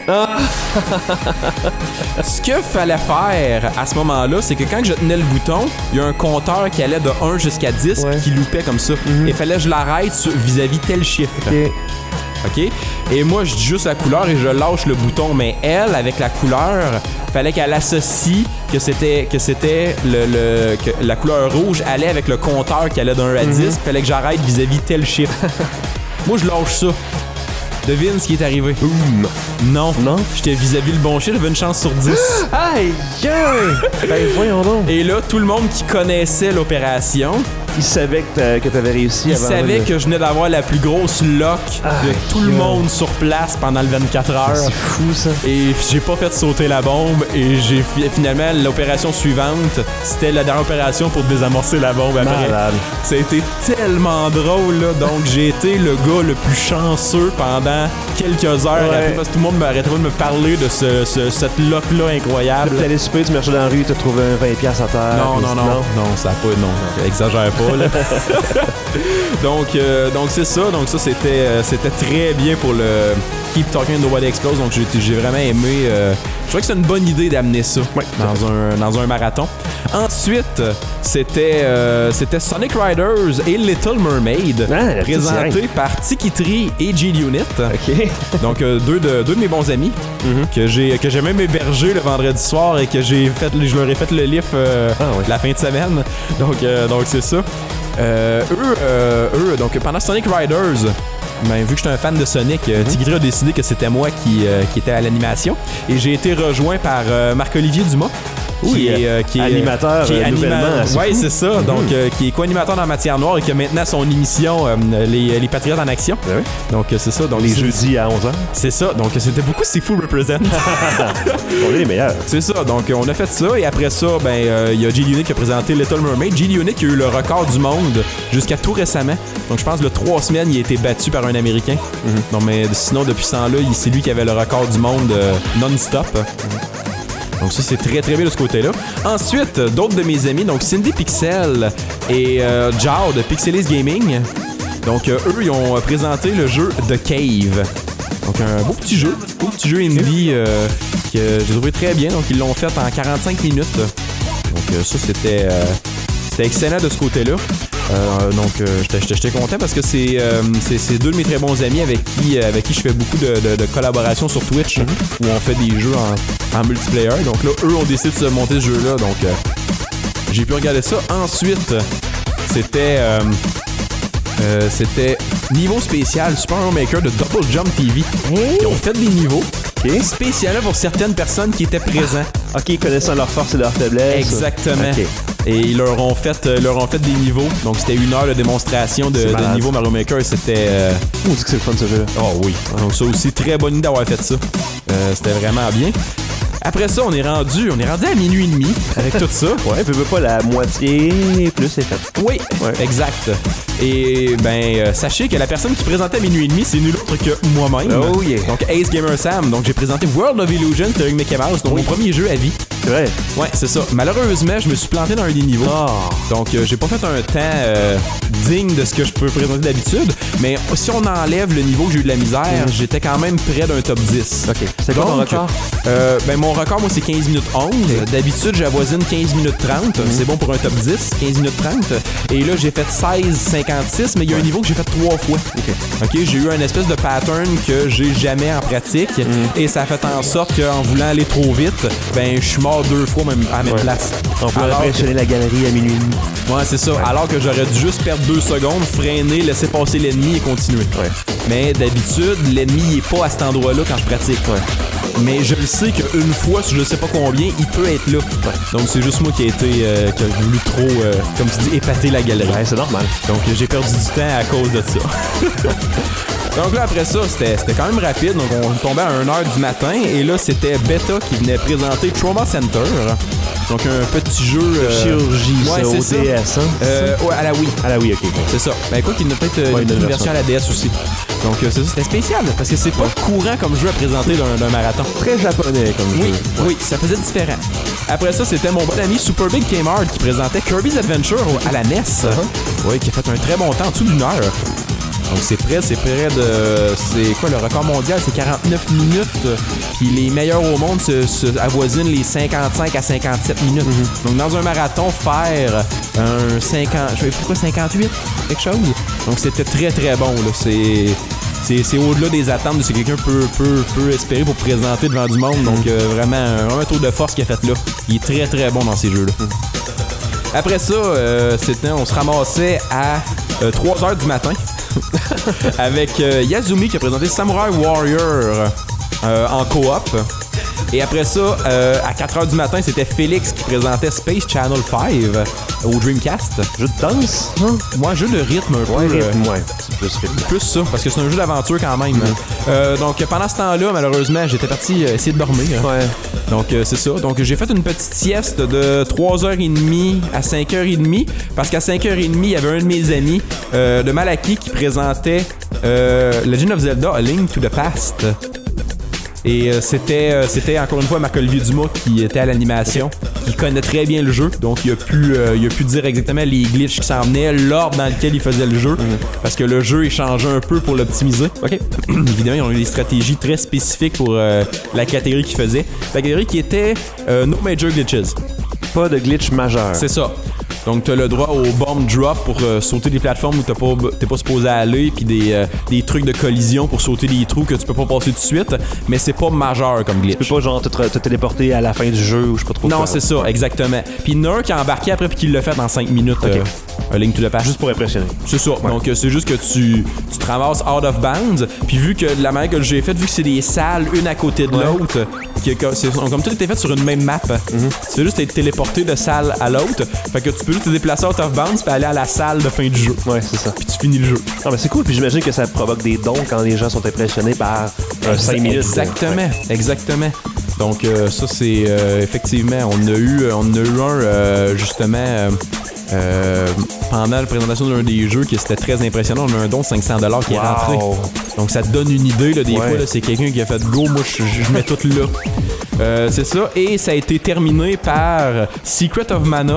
Ce qu'il fallait faire à ce moment-là, c'est que quand je tenais le bouton, il y a un compteur qui allait de 1 jusqu'à 10 qui loupait comme ça. Et il fallait que je l'arrête vis-à-vis tel chiffre. OK? Et moi, je dis juste la couleur et je lâche le bouton. Mais elle, avec la couleur, fallait qu'elle associe que la couleur rouge allait avec le compteur qui allait de 1 à 10. Fallait que j'arrête vis-à-vis tel chiffre. Moi, je lâche ça. Devine ce qui est arrivé. Non. J'étais vis-à-vis le bon chiffre, j'avais une chance sur 10. Aïe! Ben voyons donc. Et là, tout le monde qui connaissait l'opération, il savait que t'avais réussi. Il savait que je venais d'avoir la plus grosse lock de tout le monde sur place pendant le 24 heures. C'est fou, ça. Et j'ai pas fait sauter la bombe. Et finalement, l'opération suivante, c'était la dernière opération pour désamorcer la bombe après. Malade. Ça a été tellement drôle, là. Donc, j'ai été le gars le plus chanceux pendant quelques heures après, parce que tout le monde m'arrêtait pas de me parler de cette lock-là incroyable. Tu allais souper, tu marchais dans la rue, tu as trouvé un 20$ à terre. Non, ça a pas. Non, exagère pas. Là. donc c'est ça. Donc ça, c'était très bien pour le Keep Talking Nobody Explodes. Donc j'ai vraiment aimé. Je trouvais que c'est une bonne idée d'amener ça dans un marathon. Ensuite, c'était Sonic Riders et Little Mermaid, présenté par Tiki Tree et G-Unit. OK. Donc deux de mes bons amis que j'ai même hébergé le vendredi soir et que je leur ai fait le lift la fin de semaine. Donc c'est ça. Eux, donc pendant Sonic Riders, vu que j'étais un fan de Sonic, Tiki Tree a décidé que c'était moi qui était à l'animation. Et j'ai été rejoint par Marc-Olivier Dumas, Oui, qui est animateur nouvellement. Oui, c'est ça. Donc, qui est co-animateur dans Matière Noire et qui a maintenant son émission les Patriotes en Action. Ben oui. Donc, c'est ça. Donc, les jeudis à 11h. C'est ça. Donc, c'était beaucoup Sifu Represent. On est les meilleurs. C'est ça. Donc, on a fait ça. Et après ça, il y a Gilly Unique qui a présenté Little Mermaid. Gilly Unique a eu le record du monde jusqu'à tout récemment. Donc, je pense que 3 semaines, il a été battu par un Américain. Non, mais sinon, depuis ce temps-là, c'est lui qui avait le record du monde non-stop. Donc ça, c'est très très bien de ce côté-là. Ensuite, d'autres de mes amis, donc Cindy Pixel et Jao de Pixelis Gaming. Donc eux, ils ont présenté le jeu The Cave. Donc un beau petit jeu indie que j'ai trouvé très bien. Donc ils l'ont fait en 45 minutes. Donc ça, c'était excellent de ce côté-là. Donc j'étais content parce que c'est 2 de mes très bons amis avec qui je fais beaucoup de collaborations sur Twitch où on fait des jeux en multiplayer. Donc là, eux ont décidé de se monter ce jeu-là. Donc j'ai pu regarder ça. Ensuite, c'était niveau spécial Super Mario Maker de Double Jump TV. Ils ont fait des niveaux spéciaux pour certaines personnes qui étaient présentes. OK, connaissant leurs forces et leurs faiblesses. Exactement. Okay. Et ils leur ont fait des niveaux. Donc, c'était 1 heure de démonstration de niveau Mario Maker. Et c'était... On dit que c'est le fun, ce jeu-là. Oh oui. Donc, ça aussi, très bonne idée d'avoir fait ça. C'était vraiment bien. Après ça, on est rendu à minuit et demi avec tout ça. Ouais, peut pas la moitié plus c'est fait. Oui, exact. Et sachez que la personne qui présentait à minuit et demi, c'est nul autre que moi-même. Oh yeah. Donc Ace Gamer Sam. Donc j'ai présenté World of Illusion avec Mickey Mouse, donc mon premier jeu à vie. C'est vrai? Ouais, c'est ça. Malheureusement, je me suis planté dans un des niveaux. Donc j'ai pas fait un temps digne de ce que je peux présenter d'habitude. Mais si on enlève le niveau que j'ai eu de la misère, j'étais quand même près d'un top 10. OK. C'est quoi ton record? Mon record, moi, c'est 15 minutes 11. D'habitude, j'avoisine 15 minutes 30. C'est bon pour un top 10, 15 minutes 30. Et là, j'ai fait 16,56, mais il y a un niveau que j'ai fait 3 fois. OK, j'ai eu un espèce de pattern que j'ai jamais en pratique. Et ça a fait en sorte qu'en voulant aller trop vite, je suis mort 2 fois même à mes places. On peut impressionner la galerie à minuit et demi. Ouais, c'est ça. Alors que j'aurais dû juste perdre 2 secondes, freiner, laisser passer l'ennemi et continuer. Ouais. Mais d'habitude, l'ennemi il est pas à cet endroit-là quand je pratique. Mais je le sais qu'une fois, sur je sais pas combien, il peut être là. Donc c'est juste moi qui a voulu trop, comme tu dis, épater la galerie. Ouais, c'est normal. Donc j'ai perdu du temps à cause de ça. Donc là, après ça, c'était quand même rapide. Donc on tombait à 1h du matin. Et là, c'était Beta qui venait présenter Trauma Center. Donc un petit jeu... chirurgie, ouais, ça, au DS, hein? Ouais, à la Wii. À la Wii, OK. C'est ça. Écoute, il y en a peut-être une version à la DS aussi. Donc c'était spécial, parce que c'est pas courant comme jeu à présenter d'un marathon. Très japonais comme jeu. Oui, ça faisait différent. Après ça, c'était mon bon ami Super Big Kmart qui présentait Kirby's Adventure à la NES. Oui, qui a fait un très bon temps, en dessous d'1 heure. Donc c'est près de... C'est quoi le record mondial? C'est 49 minutes. Puis les meilleurs au monde se avoisinent les 55 à 57 minutes. Donc dans un marathon, faire un 50... Je sais pas quoi, 58? Quelque chose? Donc c'était très très bon, là. C'est au-delà des attentes de ce que quelqu'un peut espérer pour présenter devant du monde. Donc vraiment un tour de force qu'il a fait là. Il est très très bon dans ces jeux-là. Après ça, on se ramassait à 3h du matin avec Yazumi qui a présenté Samurai Warrior en coop. Et après ça, à 4h du matin, c'était Félix qui présentait Space Channel 5 au Dreamcast. Jeu de danse? Moi, jeu de rythme un peu. C'est plus rythme. Plus ça, parce que c'est un jeu d'aventure quand même. Donc pendant ce temps-là, malheureusement, j'étais parti essayer de dormir. Ouais. Donc c'est ça. Donc j'ai fait une petite sieste de 3h30 à 5h30 parce qu'à 5h30, il y avait un de mes amis de Malaki qui présentait Legend of Zelda A Link to the Past. Et c'était encore une fois Marc-Olivier Dumas qui était à l'animation, qui connaît très bien le jeu, donc il a pu dire exactement les glitches qui s'en venaient, l'ordre dans lequel il faisait le jeu, parce que le jeu est changé un peu pour l'optimiser. OK. Évidemment, ils ont eu des stratégies très spécifiques pour la catégorie qu'ils faisaient. La catégorie qui était No Major Glitches. Pas de glitch majeur. C'est ça. Donc, t'as le droit au bomb drop pour sauter des plateformes où t'es pas supposé aller, puis des trucs de collision pour sauter des trous que tu peux pas passer tout de suite, mais c'est pas majeur comme glitch. Tu peux pas genre te téléporter à la fin du jeu ou je sais pas trop. Non, c'est ça, exactement. Puis il y en a un qui a embarqué après puis qui l'a fait en 5 minutes. Okay. Link to the Past. Juste pour impressionner. C'est ça. Ouais. Donc, c'est juste que tu te ramasses out of bounds. Puis, vu que la manière que j'ai faite, vu que c'est des salles, une à côté de l'autre, comme tout était fait sur une même map, tu fais juste être téléporté de salle à l'autre. Fait que tu peux juste te déplacer out of bounds puis aller à la salle de fin du jeu. Ouais, c'est ça. Puis tu finis le jeu. Ah, mais c'est cool. Puis j'imagine que ça provoque des dons quand les gens sont impressionnés par 5 minutes. Exactement. Donc, ça, c'est effectivement, on a eu un, justement. Pendant la présentation d'un des jeux qui c'était très impressionnant, on a un don de 500$ qui est rentré. Donc ça te donne une idée là, des fois là, c'est quelqu'un qui a fait go, moi je mets tout là. C'est ça, et ça a été terminé par Secret of Mana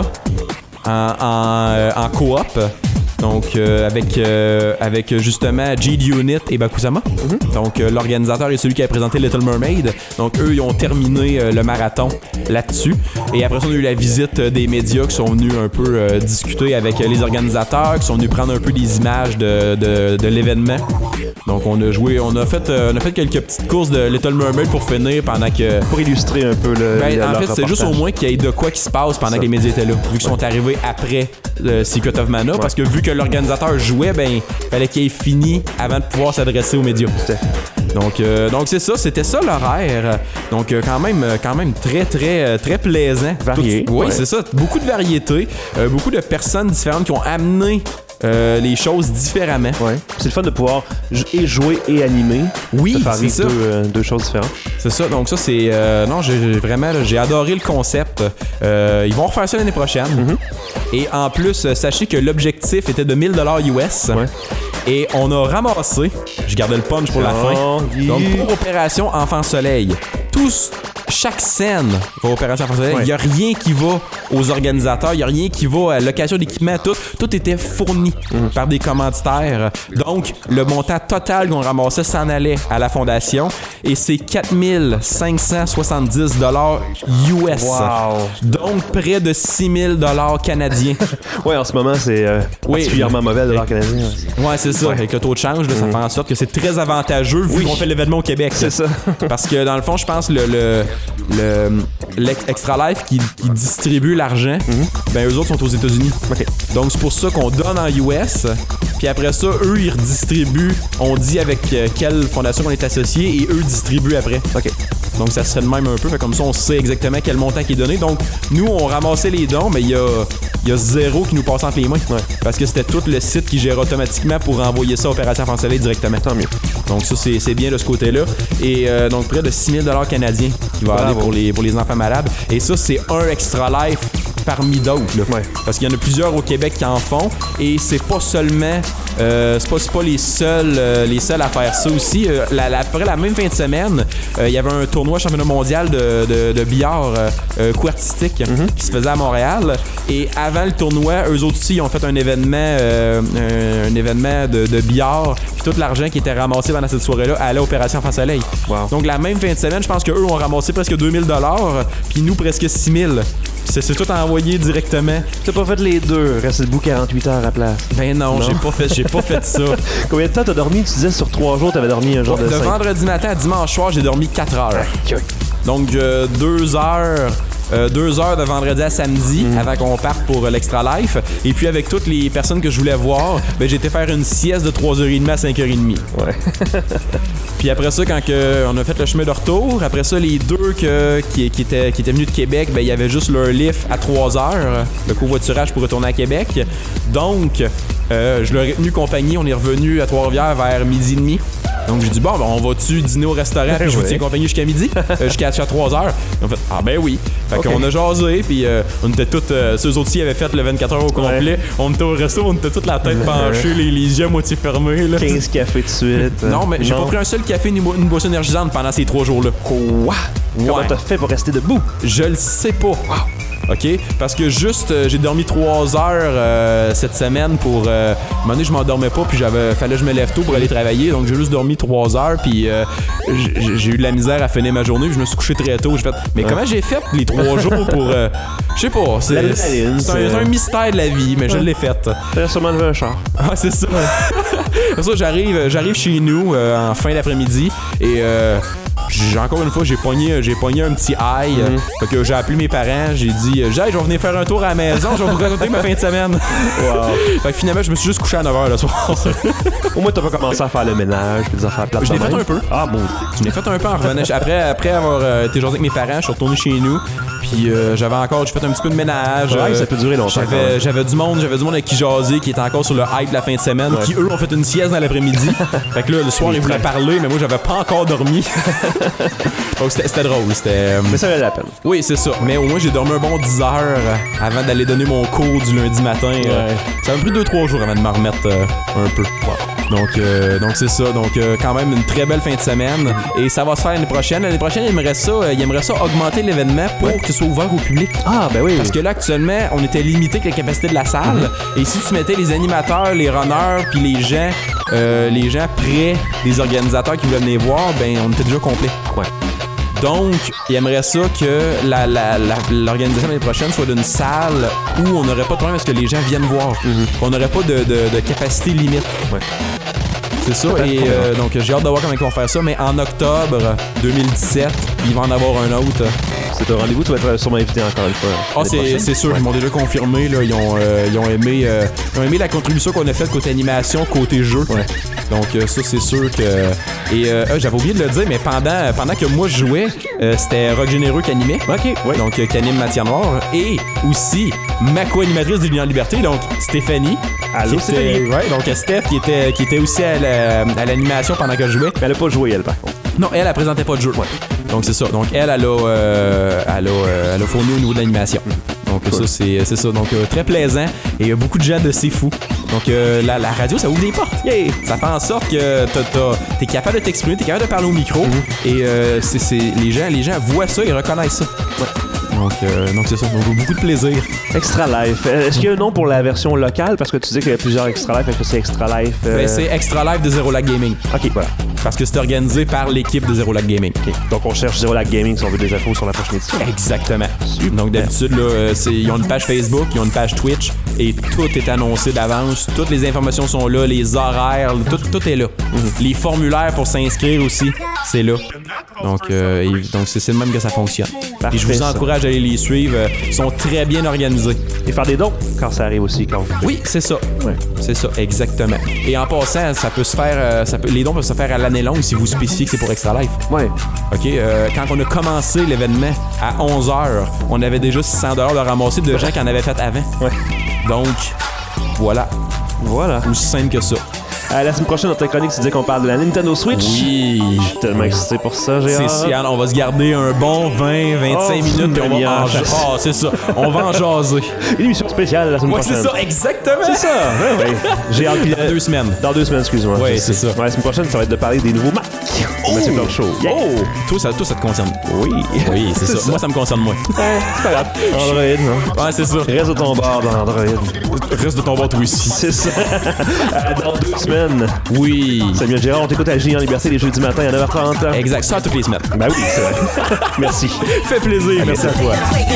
en coop. Donc, avec justement Jade Unit et Bakusama. Donc, l'organisateur est celui qui a présenté Little Mermaid. Donc, eux, ils ont terminé le marathon là-dessus. Et après ça, on a eu la visite des médias qui sont venus un peu discuter avec les organisateurs, qui sont venus prendre un peu des images de l'événement. Donc, on a fait quelques petites courses de Little Mermaid pour finir pendant que... Pour illustrer un peu en fait, c'est juste au moins qu'il y ait de quoi qui se passe pendant que les médias étaient là. Vu qu'ils sont arrivés après Secret of Mana. Parce que vu que l'organisateur jouait, il fallait qu'il ait fini avant de pouvoir s'adresser aux médias. Donc c'est ça, c'était ça l'horaire. Donc quand même très plaisant. Varié. Oui, c'est ça. Beaucoup de variétés, beaucoup de personnes différentes qui ont amené les choses différemment. Ouais. C'est le fun de pouvoir et jouer et animer. Oui, c'est ça. Deux choses différentes. C'est ça. Donc ça, c'est... non, j'ai adoré le concept. Ils vont refaire ça l'année prochaine. Et en plus, sachez que l'objectif était de $1000 US. Ouais. Et on a ramassé, je gardais le punch pour la fin, donc pour Opération Enfant Soleil, chaque scène va Opération Enfant Soleil, il n'y a rien qui va aux organisateurs, il n'y a rien qui va à location d'équipement, tout était fourni par des commanditaires. Donc, le montant total qu'on ramassait s'en allait à la fondation et c'est $4570 US. Wow. Donc, près de $6000 canadiens. Ouais, en ce moment, c'est particulièrement mauvais le dollar canadien. Ouais, c'est ça. Avec le taux de change, là, ça fait en sorte que c'est très avantageux vu qu'on fait l'événement au Québec. C'est ça. Parce que dans le fond, je pense l'Extra Life qui distribue l'argent, eux autres sont aux États-Unis. Okay. Donc c'est pour ça qu'on donne en US. Puis après ça, eux, ils redistribuent. On dit avec quelle fondation on est associé et eux distribuent après. OK. Donc ça se fait de même un peu. Fait comme ça, on sait exactement quel montant qui est donné. Donc nous, on ramassait les dons, mais il y a zéro qui nous passe entre les mains. Ouais. Parce que c'était tout le site qui gère automatiquement pour envoyer ça à Opération Enfant Soleil directement. Tant mieux. Donc ça, c'est bien de ce côté-là. Et donc près de $6000 canadiens qui va aller pour les enfants malades. Et ça, c'est un Extra Life parmi d'autres. Ouais. Parce qu'il y en a plusieurs au Québec qui en font. Et c'est pas seulement... c'est pas les seuls à faire ça aussi. Après la même fin de semaine, il y avait un tournoi championnat mondial de billard coup-artistique qui se faisait à Montréal. Et avant le tournoi, eux autres aussi, ils ont fait un événement de billard. Puis tout l'argent qui était ramassé pendant cette soirée-là allait à Opération Enfant Soleil. Wow. Donc la même fin de semaine, je pense qu'eux ont ramassé presque $2000, puis nous presque $6000. C'est tout envoyé directement. T'as pas fait les deux, reste debout 48 heures à place. Ben non. J'ai pas fait ça. Combien de temps t'as dormi? Tu disais sur 3 jours, t'avais dormi un jour de 5. De vendredi matin à dimanche soir, j'ai dormi 4 heures. Okay. Donc 2 heures. 2 heures de vendredi à samedi avant qu'on parte pour l'Extra Life. Et puis avec toutes les personnes que je voulais voir, j'ai été faire une sieste de 3h30 à 5h30. Ouais. Puis après ça, quand on a fait le chemin de retour, après ça, les deux qui étaient venus de Québec, il y avait juste leur lift à 3h, le covoiturage pour retourner à Québec. Donc, je leur ai tenu compagnie. On est revenu à Trois-Rivières vers 12h30. Donc j'ai dit on va-tu dîner au restaurant puis je vous tiens compagnie jusqu'à midi, jusqu'à 3h. Ils ont fait ben oui. Fait qu'on a jasé puis on était tous ceux autres-ci avaient fait le 24 heures au complet. Ouais. On était au resto, on était toute la tête penchée, les yeux à moitié fermés là. 15 cafés de suite. Non, mais j'ai pas pris un seul café ni une boisson énergisante pendant ces 3 jours là. Quoi? Comment t'as fait pour rester debout? Je le sais pas. OK? Parce que juste, j'ai dormi 3 heures cette semaine pour... à un moment donné, je m'endormais pas, puis fallait que je me lève tôt pour aller travailler. Donc, j'ai juste dormi 3 heures, puis j'ai eu de la misère à finir ma journée, puis je me suis couché très tôt. J'ai fait, mais comment j'ai fait les 3 jours pour... je sais pas, c'est un mystère de la vie, mais je l'ai fait. T'as sûrement levé un char. Ah, c'est ça. Pour ça, j'arrive chez nous en fin d'après-midi, et... Encore une fois, j'ai pogné un petit high. Fait que j'ai appelé mes parents, j'ai dit je vais venir faire un tour à la maison, je vais vous raconter ma fin de semaine. Wow. Fait que finalement, je me suis juste couché à 9h le soir. Au moins, t'as pas commencé à faire le ménage puis des affaires plates. Je l'ai fait un peu. Ah bon. Je l'ai fait un peu en revenant. Après avoir été jasé avec mes parents, je suis retourné chez nous. Puis j'ai fait un petit peu de ménage. Ouais, ça peut durer longtemps. J'avais du monde avec qui jaser, qui était encore sur le hype de la fin de semaine, qui eux ont fait une sieste dans l'après-midi. Fait que là, le soir, ils voulaient parler, mais moi, j'avais pas encore dormi. Donc c'était drôle. Mais ça valait la peine. Oui, c'est ça. Mais au moins, j'ai dormi un bon 10 heures avant d'aller donner mon cours du lundi matin. Ça m'a pris 2-3 jours avant de m'en remettre un peu. Wow. Donc c'est ça. Donc quand même une très belle fin de semaine. Et ça va se faire l'année prochaine. L'année prochaine, il aimerait ça augmenter l'événement pour que ce soit ouvert au public. Ah, ben oui. Parce que là, actuellement, on était limité avec la capacité de la salle. Et si tu mettais les animateurs, les runners, puis les gens près des organisateurs qui voulaient venir voir, ben on était déjà complet. Ouais. Donc, il aimerait ça que l'organisation l'année prochaine soit d'une salle où on n'aurait pas de problème parce que les gens viennent voir. On n'aurait pas de capacité limite. Ouais. C'est ça. Et donc, j'ai hâte de voir comment ils vont faire ça. Mais en octobre 2017, il va en avoir un autre. C'est un rendez-vous, tu vas être sûrement invité encore une fois. Ah, c'est sûr, ils m'ont déjà confirmé. Là, ils ont aimé la contribution qu'on a faite côté animation, côté jeu. Ouais. Donc, ça, c'est sûr que. Et j'avais oublié de le dire, mais pendant que moi je jouais, c'était Rock Généreux qui animait. OK. Ouais. Donc, qui anime Matière Noire. Et aussi, ma co-animatrice de Lien en Liberté, donc Stéphanie. Allô, Stéphanie. Ouais, donc Steph qui était aussi à l'animation pendant que je jouais. Mais elle a pas joué, elle, par contre. Non, elle présentait pas de jeu. Ouais. Donc c'est ça. Donc elle a fourni au niveau de l'animation. Donc cool. Ça c'est ça. Donc très plaisant et il y a beaucoup de gens de C'est Fou. Donc la radio, ça ouvre des portes. Yeah. Ça fait en sorte que t'es capable de t'exprimer, t'es capable de parler au micro et les gens voient ça et reconnaissent ça. Ouais. Donc c'est ça, donc beaucoup de plaisir. Extra Life. Est-ce qu'il y a un nom pour la version locale? Parce que tu dis qu'il y a plusieurs Extra Life. Est-ce que c'est Extra Life? Ben, c'est Extra Life de Zero Lag Gaming. OK, voilà. Parce que c'est organisé par l'équipe de Zero Lag Gaming. Okay. Donc on cherche Zero Lag Gaming si on veut des infos sur la prochaine édition. Exactement. Super. Donc d'habitude, là, ils ont une page Facebook, ils ont une page Twitch et tout est annoncé d'avance. Toutes les informations sont là, les horaires, tout est là. Les formulaires pour s'inscrire aussi, c'est là. Donc c'est le même que ça fonctionne. Parfait, et je vous encourage à aller les suivre. Ils sont très bien organisés. Et faire des dons quand ça arrive aussi. Oui, c'est ça. Ouais. C'est ça, exactement. Et en passant, ça peut se faire. Les dons peuvent se faire à l'année longue si vous spécifiez que c'est pour Extra Life. Ouais. OK. Quand on a commencé l'événement à 11h, on avait déjà $600 de ramasser de gens qui en avaient fait avant. Ouais. Donc, voilà. Aussi simple que ça. La semaine prochaine, dans ta chronique, tu disais qu'on parle de la Nintendo Switch. Oui. Je suis tellement excité pour ça, j'ai hâte. On va se garder un bon 20-25 minutes puis on va en jaser. C'est ça. On va en jaser. Une émission spéciale la semaine prochaine. C'est ça, exactement. C'est ça. Ouais. J'ai hâte. Dans 2 semaines. Dans 2 semaines, excuse-moi. Oui, c'est ça. La semaine prochaine, ça va être de parler des nouveaux Mac. Mathieu Blanchot. Yeah. Toi, ça te concerne. Oui, c'est ça. Moi, ça me concerne moins. C'est pas grave. Android, non? Ouais, c'est ça. Reste de ton bord dans Android. Reste de ton bord, toi aussi. C'est ça. Dans 2 semaines. Oui. Samuel Gérard, on t'écoute à Génie en Liberté les jeudis matin à 9h30. Exact, ça toutes les semaines. Ben oui, c'est vrai. Merci. Fait plaisir. Merci à toi.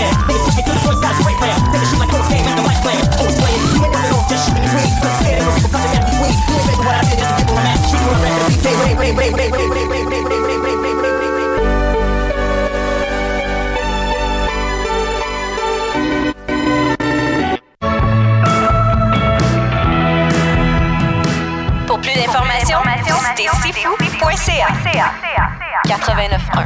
Pour plus d'informations, visitez cfou.ca 89.1.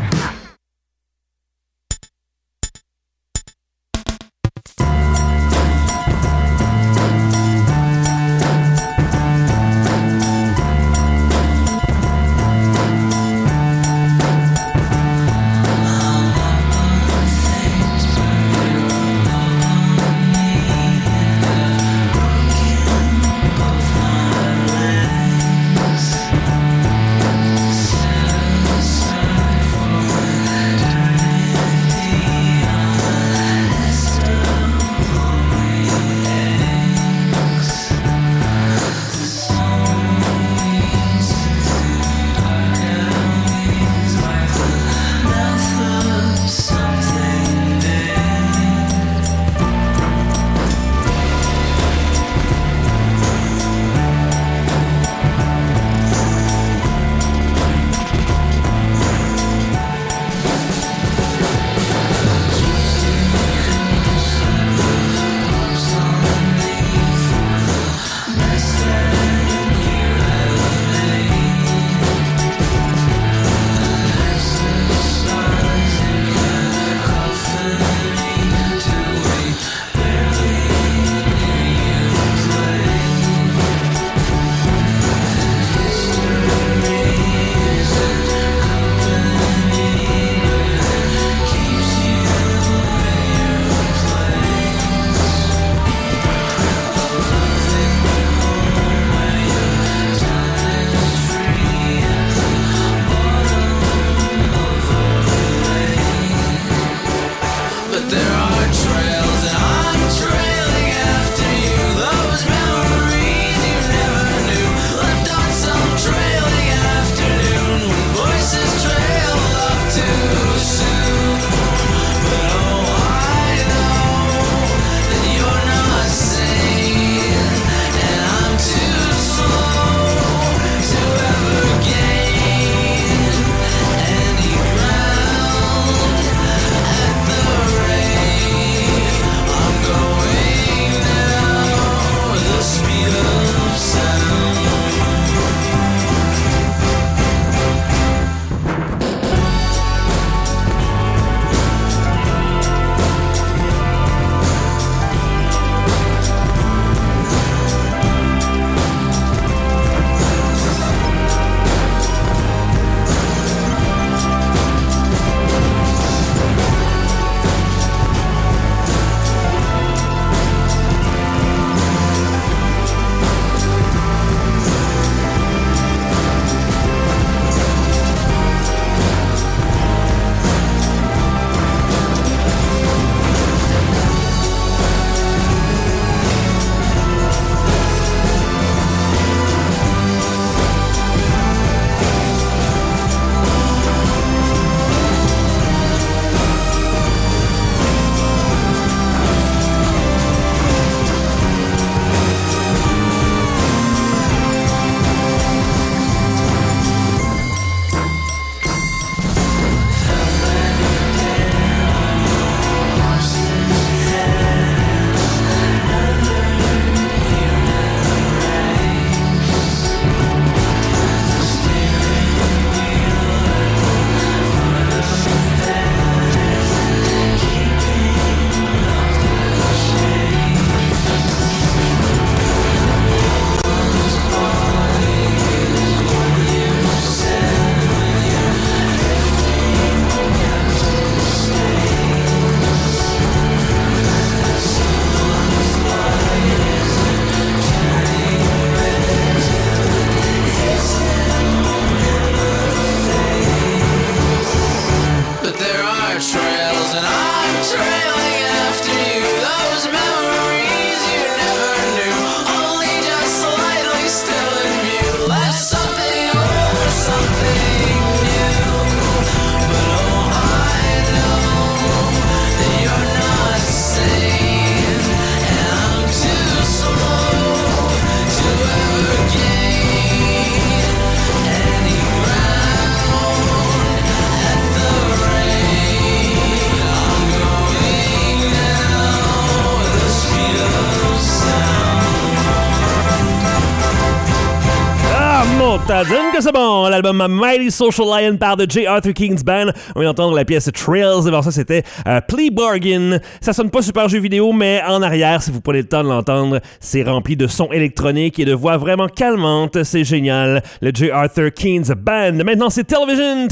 bon, t'adonnes que c'est bon. L'album Mighty Social Lion par The J. Arthur King's Band. On vient d'entendre la pièce Trails. Avant ça, c'était Plea Bargain. Ça sonne pas super jeu vidéo, mais en arrière, si vous prenez le temps de l'entendre, c'est rempli de sons électroniques et de voix vraiment calmantes. C'est génial. Le J. Arthur King's Band. Maintenant, c'est Television.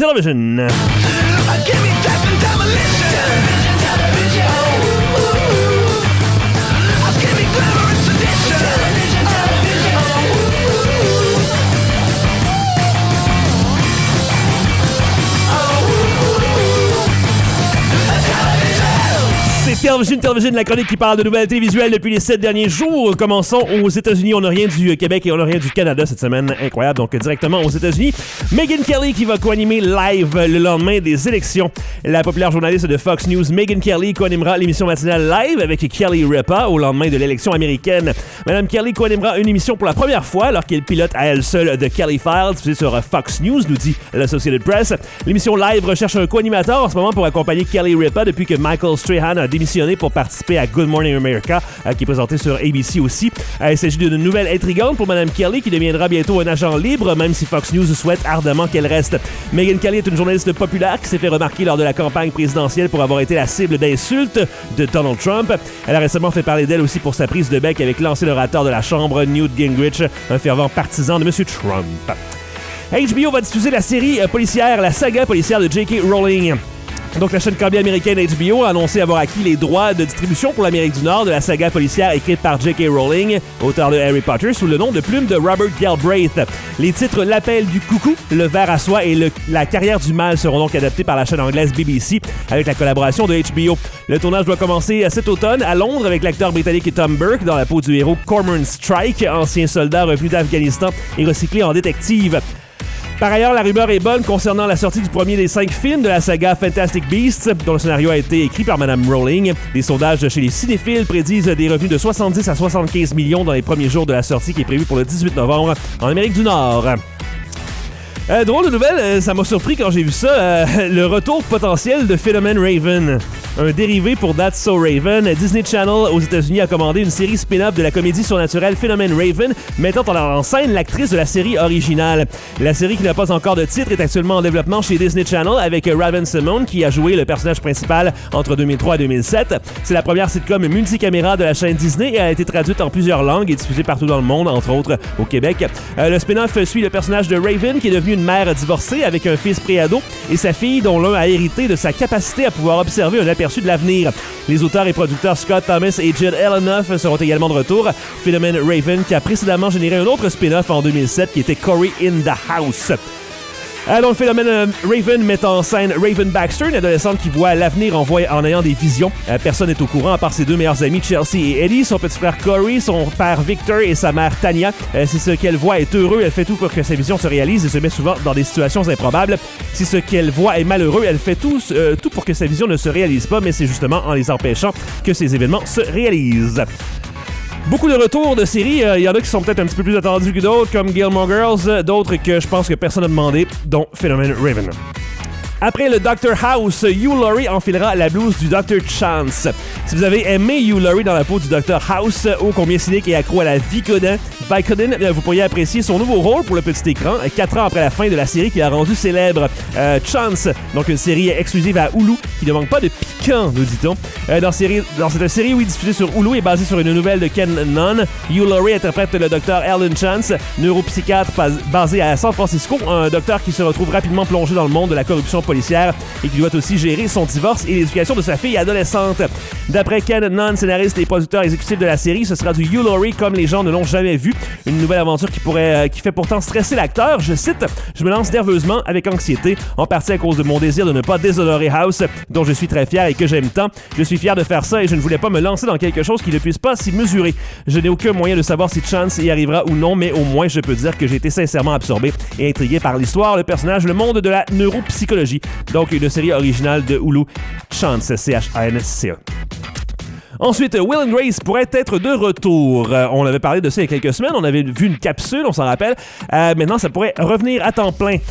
Television, la chronique qui parle de nouvelles télévisuelles depuis les 7 derniers jours. Commençons aux États-Unis. On n'a rien du Québec et on n'a rien du Canada cette semaine. Incroyable. Donc, directement aux États-Unis. Megyn Kelly qui va co-animer live le lendemain des élections. La populaire journaliste de Fox News, Megyn Kelly, co-animera l'émission matinale live avec Kelly Ripa au lendemain de l'élection américaine. Madame Kelly co-animera une émission pour la première fois alors qu'elle pilote à elle seule The Kelly Files, diffusée sur Fox News, nous dit l'Associated Press. L'émission live recherche un co-animateur en ce moment pour accompagner Kelly Ripa depuis que Michael Strahan a démissionné pour participer à Good Morning America, qui est présenté sur ABC aussi. Il s'agit d'une nouvelle intrigante pour Mme Kelly, qui deviendra bientôt un agent libre, même si Fox News souhaite ardemment qu'elle reste. Megyn Kelly est une journaliste populaire qui s'est fait remarquer lors de la campagne présidentielle pour avoir été la cible d'insultes de Donald Trump. Elle a récemment fait parler d'elle aussi pour sa prise de bec avec l'ancien orateur de la Chambre, Newt Gingrich, un fervent partisan de M. Trump. HBO va diffuser la série policière, la saga policière de J.K. Rowling. Donc, la chaîne câblée américaine HBO a annoncé avoir acquis les droits de distribution pour l'Amérique du Nord de la saga policière écrite par J.K. Rowling, auteur de Harry Potter, sous le nom de plume de Robert Galbraith. Les titres L'appel du coucou, Le ver à soie et La carrière du mal seront donc adaptés par la chaîne anglaise BBC avec la collaboration de HBO. Le tournage doit commencer cet automne à Londres avec l'acteur britannique Tom Burke dans la peau du héros Cormoran Strike, ancien soldat revenu d'Afghanistan et recyclé en détective. Par ailleurs, la rumeur est bonne concernant la sortie du premier des 5 films de la saga Fantastic Beasts, dont le scénario a été écrit par Mme Rowling. Les sondages chez les cinéphiles prédisent des revenus de 70 à 75 millions dans les premiers jours de la sortie qui est prévue pour le 18 novembre en Amérique du Nord. Drôle de nouvelle, ça m'a surpris quand j'ai vu ça, le retour potentiel de Phénomène Raven. Un dérivé pour That's So Raven, Disney Channel aux États-Unis a commandé une série spin-off de la comédie surnaturelle Phénomène Raven, mettant en scène l'actrice de la série originale. La série qui n'a pas encore de titre est actuellement en développement chez Disney Channel avec Raven-Symoné qui a joué le personnage principal entre 2003 et 2007. C'est la première sitcom multicaméra de la chaîne Disney et a été traduite en plusieurs langues et diffusée partout dans le monde, entre autres au Québec. Le spin-off suit le personnage de Raven qui est devenue une mère divorcée avec un fils préado et sa fille dont l'un a hérité de sa capacité à pouvoir observer un aperçu de l'avenir. Les auteurs et producteurs Scott Thomas et Jed Elenoff seront également de retour. Phénomène Raven qui a précédemment généré un autre spin-off en 2007 qui était Cory in the House. Donc, Phénomène Raven met en scène Raven Baxter, une adolescente qui voit l'avenir en ayant des visions. Personne n'est au courant à part ses deux meilleurs amis, Chelsea et Eddie, son petit frère Corey, son père Victor et sa mère Tanya. Si ce qu'elle voit est heureux, elle fait tout pour que sa vision se réalise et se met souvent dans des situations improbables. Si ce qu'elle voit est malheureux, elle fait tout pour que sa vision ne se réalise pas, mais c'est justement en les empêchant que ces événements se réalisent. Beaucoup de retours de séries. Il y en a qui sont peut-être un petit peu plus attendus que d'autres, comme Gilmore Girls, d'autres que je pense que personne n'a demandé, dont Phénomène Raven. Après le Dr. House, Hugh Laurie enfilera la blouse du Dr. Chance. Si vous avez aimé Hugh Laurie dans la peau du Dr. House, ô combien cynique et accro à la Vicodin, vous pourriez apprécier son nouveau rôle pour le petit écran, 4 ans après la fin de la série qui l'a rendu célèbre. Chance, donc une série exclusive à Hulu, qui ne manque pas de piquant, nous dit-on. Dans cette série, oui, diffusée sur Hulu et basée sur une nouvelle de Ken Nunn, Hugh Laurie interprète le Dr. Alan Chance, neuropsychiatre basé à San Francisco, un docteur qui se retrouve rapidement plongé dans le monde de la corruption policière et qui doit aussi gérer son divorce et l'éducation de sa fille adolescente. D'après Ken Nunn, scénariste et producteur exécutif de la série, ce sera du Hugh Laurie comme les gens ne l'ont jamais vu. Une nouvelle aventure qui fait pourtant stresser l'acteur. Je cite, « Je me lance nerveusement avec anxiété, en partie à cause de mon désir de ne pas déshonorer House, dont je suis très fier et que j'aime tant. Je suis fier de faire ça et je ne voulais pas me lancer dans quelque chose qui ne puisse pas s'y mesurer. Je n'ai aucun moyen de savoir si Chance y arrivera ou non, mais au moins je peux dire que j'ai été sincèrement absorbé et intrigué par l'histoire, le personnage, le monde de la neuropsychologie. » Donc, une série originale de Hulu, Chance, C-H-A-N-C-E. Ensuite, Will and Grace pourrait être de retour. On avait parlé de ça il y a quelques semaines. On avait vu une capsule, on s'en rappelle. Maintenant, ça pourrait revenir à temps plein.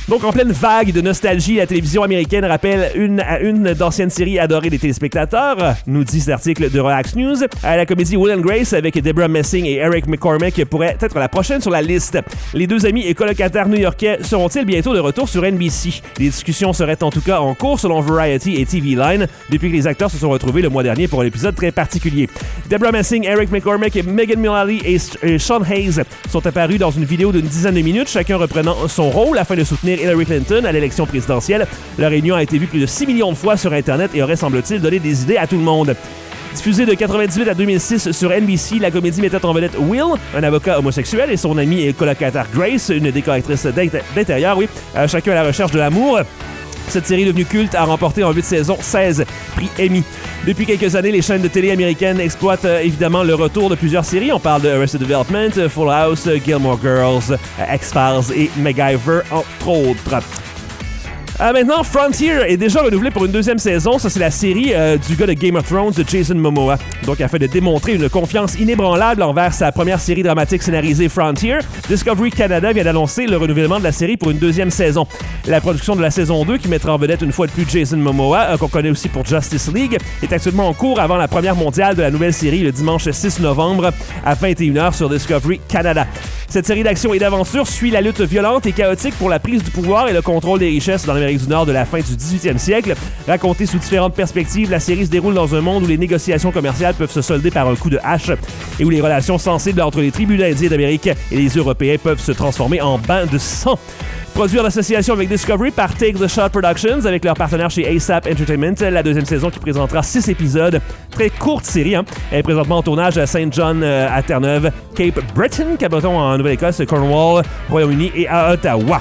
Donc, en pleine vague de nostalgie, la télévision américaine rappelle une d'anciennes séries adorées des téléspectateurs, nous dit cet article de Relax News. La comédie Will & Grace avec Deborah Messing et Eric McCormack pourrait être la prochaine sur la liste. Les deux amis et colocataires new-yorkais seront-ils bientôt de retour sur NBC? Les discussions seraient en tout cas en cours selon Variety et TV Line depuis que les acteurs se sont retrouvés le mois dernier pour un épisode très particulier. Deborah Messing, Eric McCormack, Megan Mullally et Sean Hayes sont apparus dans une vidéo d'une dizaine de minutes, chacun reprenant son rôle afin de soutenir Hillary Clinton à l'élection présidentielle. Leur réunion a été vue plus de 6 millions de fois sur Internet et aurait, semble-t-il, donné des idées à tout le monde. Diffusée de 1998 à 2006 sur NBC, la comédie mettait en vedette Will, un avocat homosexuel, et son ami et colocataire Grace, une décoratrice d'intérieur, chacun à la recherche de l'amour. Cette série devenue culte a remporté en 8 saisons 16 prix Emmy. Depuis quelques années, les chaînes de télé américaines exploitent évidemment le retour de plusieurs séries. On parle de Arrested Development, Full House, Gilmore Girls, X-Files et MacGyver, entre autres. Maintenant, Frontier est déjà renouvelé pour une deuxième saison. Ça, c'est la série du gars de Game of Thrones, de Jason Momoa. Donc, afin de démontrer une confiance inébranlable envers sa première série dramatique scénarisée Frontier, Discovery Canada vient d'annoncer le renouvellement de la série pour une deuxième saison. La production de la saison 2, qui mettra en vedette une fois de plus Jason Momoa, qu'on connaît aussi pour Justice League, est actuellement en cours avant la première mondiale de la nouvelle série le dimanche 6 novembre à 21h sur Discovery Canada. Cette série d'action et d'aventure suit la lutte violente et chaotique pour la prise du pouvoir et le contrôle des richesses dans l'Amérique du Nord de la fin du 18e siècle. Racontée sous différentes perspectives, la série se déroule dans un monde où les négociations commerciales peuvent se solder par un coup de hache et où les relations sensibles entre les tribus d'Indiens d'Amérique et les Européens peuvent se transformer en bains de sang. Produit en association avec Discovery par Take the Shot Productions avec leur partenaire chez ASAP Entertainment, la deuxième saison qui présentera 6 épisodes. Très courte série, Elle est présentement en tournage à Saint John à Terre-Neuve, Cape Breton, Cabreton en Nouvelle-Écosse, Cornwall, Royaume-Uni et à Ottawa.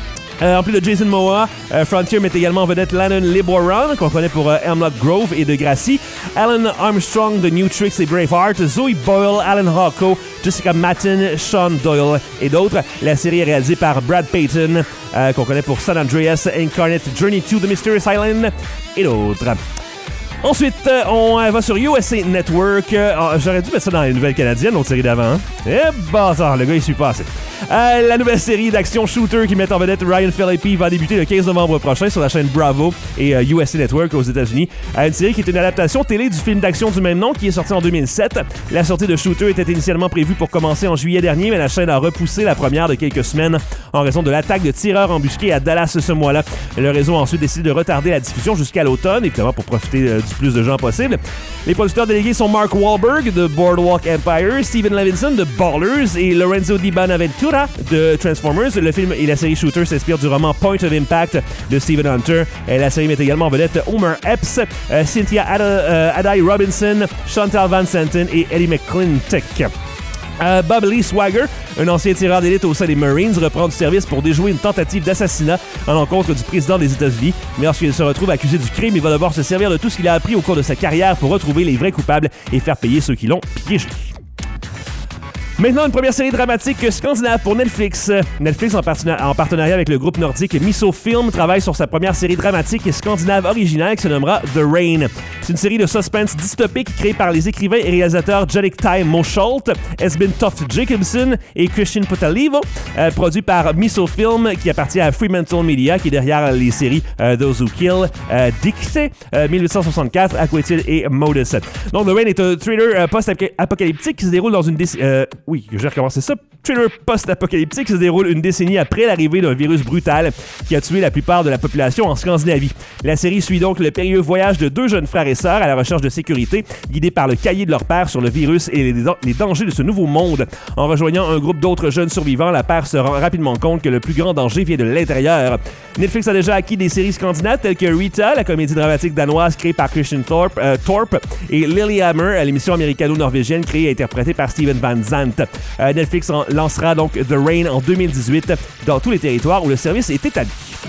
En plus de Jason Momoa, Frontier met également en vedette Landon Liboiron, qu'on connaît pour Hemlock Grove et Degrassi, Alan Armstrong de New Tricks et Braveheart, Zoe Boyle, Alan Hocko, Jessica Matten, Sean Doyle et d'autres. La série est réalisée par Brad Payton, qu'on connaît pour San Andreas, Incarnate, Journey to the Mysterious Island et d'autres. Ensuite, on va sur USA Network. J'aurais dû mettre ça dans les nouvelles canadiennes, notre série d'avant. Bâtard, le gars, il suit pas assez. La nouvelle série d'action shooter qui met en vedette Ryan Phillippe va débuter le 15 novembre prochain sur la chaîne Bravo et USA Network aux États-Unis. Une série qui est une adaptation télé du film d'action du même nom qui est sorti en 2007. La sortie de Shooter était initialement prévue pour commencer en juillet dernier, mais la chaîne a repoussé la première de quelques semaines en raison de l'attaque de tireurs embusqués à Dallas ce mois-là. Le réseau a ensuite décidé de retarder la diffusion jusqu'à l'automne, évidemment pour profiter du plus de gens possible. Les producteurs délégués sont Mark Wahlberg de Boardwalk Empire, Steven Levinson de Ballers et Lorenzo Di Bonaventura de Transformers. Le film et la série Shooter s'inspirent du roman Point of Impact de Stephen Hunter. La série met également en vedette Homer Epps, Cynthia Adai Robinson, Chantal Van Santen et Eddie McClintock. Bob Lee Swagger, un ancien tireur d'élite au sein des Marines, reprend du service pour déjouer une tentative d'assassinat en l'encontre du président des États-Unis. Mais lorsqu'il se retrouve accusé du crime, il va devoir se servir de tout ce qu'il a appris au cours de sa carrière pour retrouver les vrais coupables et faire payer ceux qui l'ont piégé. Maintenant, une première série dramatique scandinave pour Netflix. Netflix, en partenariat avec le groupe nordique Miso Film, travaille sur sa première série dramatique scandinave originale qui se nommera The Rain. C'est une série de suspense dystopique créée par les écrivains et réalisateurs Judith Ty Mosholt, Esben Toft Jacobson et Christian Potalivo, produit par Miso Film qui appartient à Fremantle Media qui est derrière les séries Those Who Kill, Dicte, 1864, Aquatil et Modus. Donc The Rain est un thriller post-apocalyptique qui se déroule dans une Oui, je vais recommencer ça. Thriller post-apocalyptique qui se déroule une décennie après l'arrivée d'un virus brutal qui a tué la plupart de la population en Scandinavie. La série suit donc le périlleux voyage de deux jeunes frères et sœurs à la recherche de sécurité, guidés par le cahier de leur père sur le virus et les dangers de ce nouveau monde. En rejoignant un groupe d'autres jeunes survivants, la paire se rend rapidement compte que le plus grand danger vient de l'intérieur. Netflix a déjà acquis des séries scandinaves telles que Rita, la comédie dramatique danoise créée par Christian Thorpe, et Lilyhammer, l'émission américano-norvégienne créée et interprétée par Steven Van Zandt. Netflix lancera donc The Rain en 2018 dans tous les territoires où le service est établi.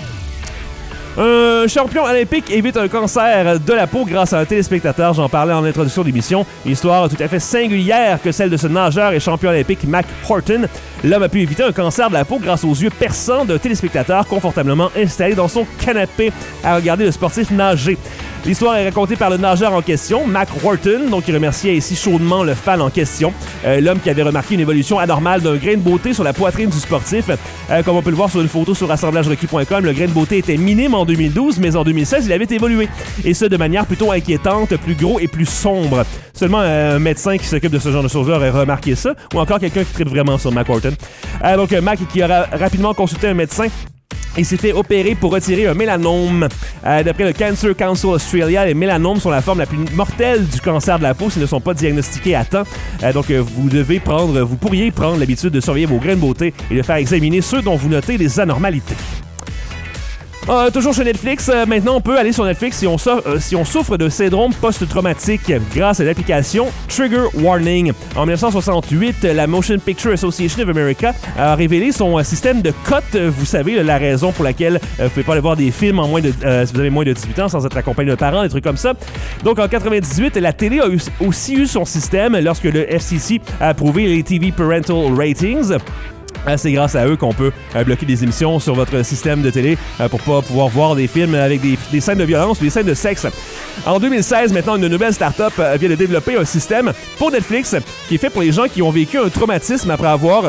Un champion olympique évite un cancer de la peau grâce à un téléspectateur. J'en parlais en introduction d'émission. Une histoire tout à fait singulière que celle de ce nageur et champion olympique Mac Horton. L'homme a pu éviter un cancer de la peau grâce aux yeux perçants d'un téléspectateur confortablement installé dans son canapé à regarder le sportif nager. L'histoire est racontée par le nageur en question, Mac Wharton, donc il remerciait ici chaudement le fan en question, l'homme qui avait remarqué une évolution anormale d'un grain de beauté sur la poitrine du sportif. Comme on peut le voir sur une photo sur assemblagerequis.com, le grain de beauté était minime en 2012, mais en 2016, il avait évolué. Et ce, de manière plutôt inquiétante, plus gros et plus sombre. Seulement un médecin qui s'occupe de ce genre de choses-là aurait remarqué ça, ou encore quelqu'un qui traite vraiment sur Mac Wharton. Donc Mac qui aura rapidement consulté un médecin. Il s'est fait opérer pour retirer un mélanome. D'après le Cancer Council Australia, les mélanomes sont la forme la plus mortelle du cancer de la peau s'ils ne sont pas diagnostiqués à temps. Donc, vous pourriez prendre l'habitude de surveiller vos grains de beauté et de faire examiner ceux dont vous notez des anormalités. Toujours chez Netflix, maintenant on peut aller sur Netflix si on souffre de syndrome post-traumatique grâce à l'application Trigger Warning. En 1968, la Motion Picture Association of America a révélé son système de cote. Vous savez, la raison pour laquelle vous ne pouvez pas aller voir des films si vous avez moins de 18 ans sans être accompagné de parents, des trucs comme ça. Donc en 98, la télé a aussi eu son système lorsque le FCC a approuvé les TV Parental Ratings. C'est grâce à eux qu'on peut bloquer des émissions sur votre système de télé pour pas pouvoir voir des films avec des scènes de violence ou des scènes de sexe. En 2016, maintenant, une nouvelle start-up vient de développer un système pour Netflix qui est fait pour les gens qui ont vécu un traumatisme après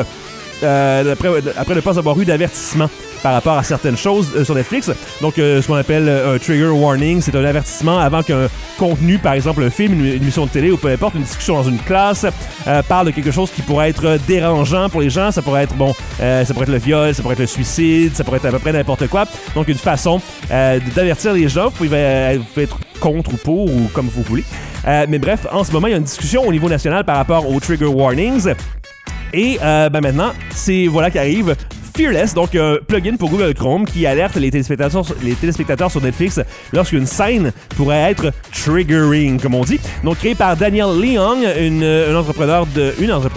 ne pas avoir eu d'avertissement par rapport à certaines choses sur Netflix. Donc, ce qu'on appelle un trigger warning, c'est un avertissement avant qu'un contenu, par exemple un film, une émission de télé ou peu importe, une discussion dans une classe, parle de quelque chose qui pourrait être dérangeant pour les gens. Ça pourrait être, ça pourrait être le viol, ça pourrait être le suicide, ça pourrait être à peu près n'importe quoi. Donc, une façon d'avertir les gens. Vous pouvez être contre ou pour ou comme vous voulez. Mais bref, en ce moment, il y a une discussion au niveau national par rapport aux trigger warnings. Et maintenant, c'est voilà qu'arrive Fearless, donc un plugin pour Google Chrome qui alerte les téléspectateurs sur Netflix lorsqu'une scène pourrait être triggering, comme on dit. Donc créé par Danielle Leong, une entrepreneur de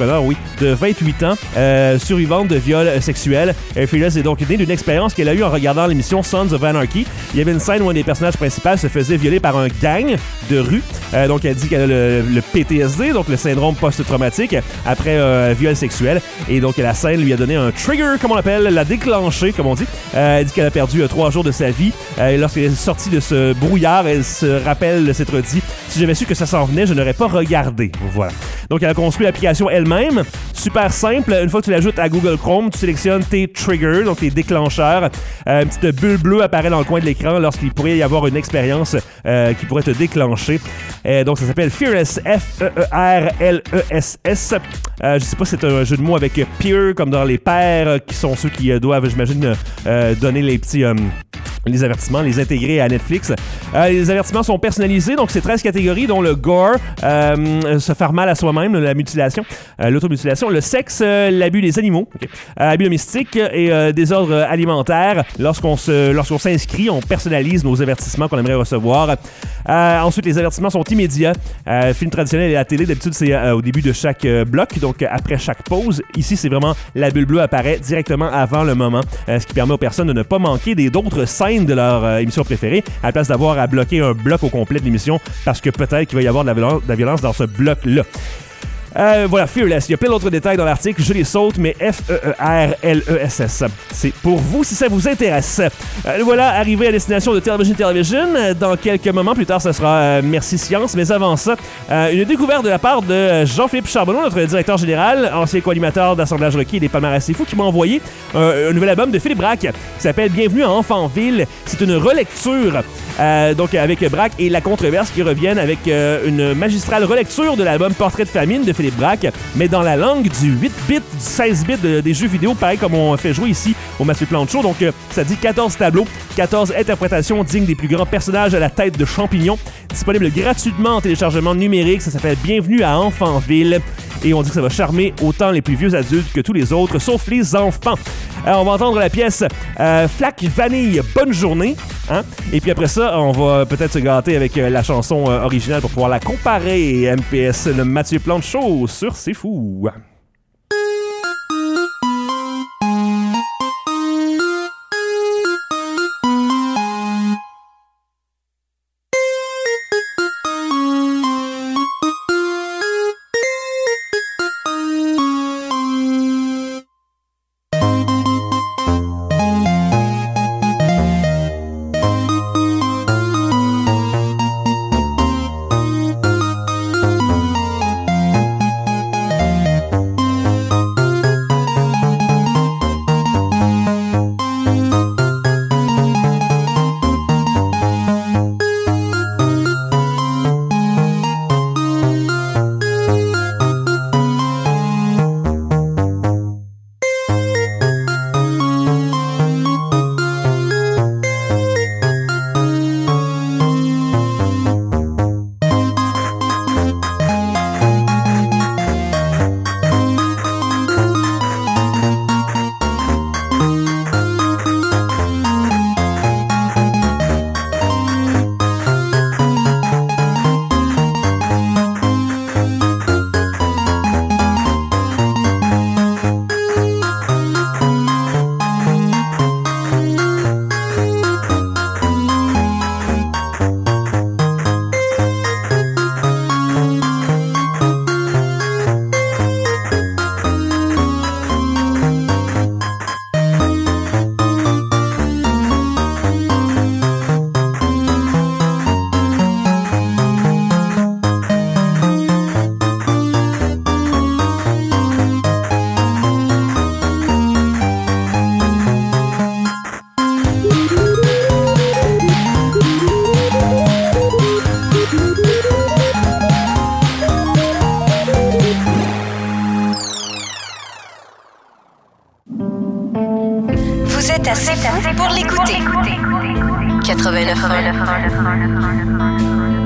28 ans, survivante de viol sexuel. Fearless est donc née d'une expérience qu'elle a eue en regardant l'émission Sons of Anarchy. Il y avait une scène où un des personnages principaux se faisait violer par un gang de rue. Donc elle dit qu'elle a le PTSD, donc le syndrome post-traumatique, après un viol sexuel. Et donc la scène lui a donné un trigger, comme on l'appelle, l'a déclenché, comme on dit. Elle dit qu'elle a perdu 3 jours de sa vie. Lorsqu'elle est sortie de ce brouillard, elle se rappelle s'être dit « Si j'avais su que ça s'en venait, je n'aurais pas regardé. » Voilà. Donc, elle a construit l'application elle-même. Super simple. Une fois que tu l'ajoutes à Google Chrome, tu sélectionnes tes triggers, donc tes déclencheurs. Une petite bulle bleue apparaît dans le coin de l'écran lorsqu'il pourrait y avoir une expérience qui pourrait te déclencher. Donc, ça s'appelle Fearless, F-E-E-R-L-E-S-S. Je sais pas si c'est un jeu de mots avec peer, comme dans les pairs, qui sont ceux qui doivent, j'imagine, donner les petits... les avertissements, les intégrer à Netflix. Les avertissements sont personnalisés, donc c'est 13 catégories, dont le gore, se faire mal à soi-même, la mutilation, l'automutilation, le sexe, l'abus des animaux, abus domestiques et désordre alimentaire. Lorsqu'on s'inscrit, on personnalise nos avertissements qu'on aimerait recevoir. Ensuite, les avertissements sont immédiats. Film traditionnel et la télé, d'habitude, c'est au début de chaque bloc, donc après chaque pause. Ici, c'est vraiment la bulle bleue apparaît directement avant le moment, ce qui permet aux personnes de ne pas manquer d'autres scènes de leur émission préférée, à la place d'avoir à bloquer un bloc au complet de l'émission, parce que peut-être qu'il va y avoir de la violence dans ce bloc-là. Voilà, Fearless. Il y a plein d'autres détails dans l'article. Je les saute, mais F-E-E-R-L-E-S-S. C'est pour vous si ça vous intéresse. Voilà, arrivé à destination de Television. Dans quelques moments plus tard, ce sera Merci Science. Mais avant ça, une découverte de la part de Jean-Philippe Charbonneau, notre directeur général, ancien co-animateur d'Assemblage Requis et des Palmarès C'est Fou, qui m'a envoyé un nouvel album de Philippe Braque qui s'appelle Bienvenue à Enfantville. C'est une relecture, donc avec Braque et La Controverse qui reviennent avec une magistrale relecture de l'album Portrait de famine de Philippe Braque, mais dans la langue du 8 bits, du 16 bits des jeux vidéo, pareil comme on fait jouer ici au Mathieu Plante Show. Donc, ça dit 14 tableaux, 14 interprétations dignes des plus grands personnages à la tête de champignons, disponible gratuitement en téléchargement numérique. Ça s'appelle Bienvenue à Enfantville. Et on dit que ça va charmer autant les plus vieux adultes que tous les autres, sauf les enfants. On va entendre la pièce Flaque Vanille, Bonne Journée. Hein? Et puis après ça, on va peut-être se gâter avec la chanson originale pour pouvoir la comparer. MPS, le Mathieu Plante Show sur C'est Fou. Vous êtes assez fou pour l'écouter. 89.1.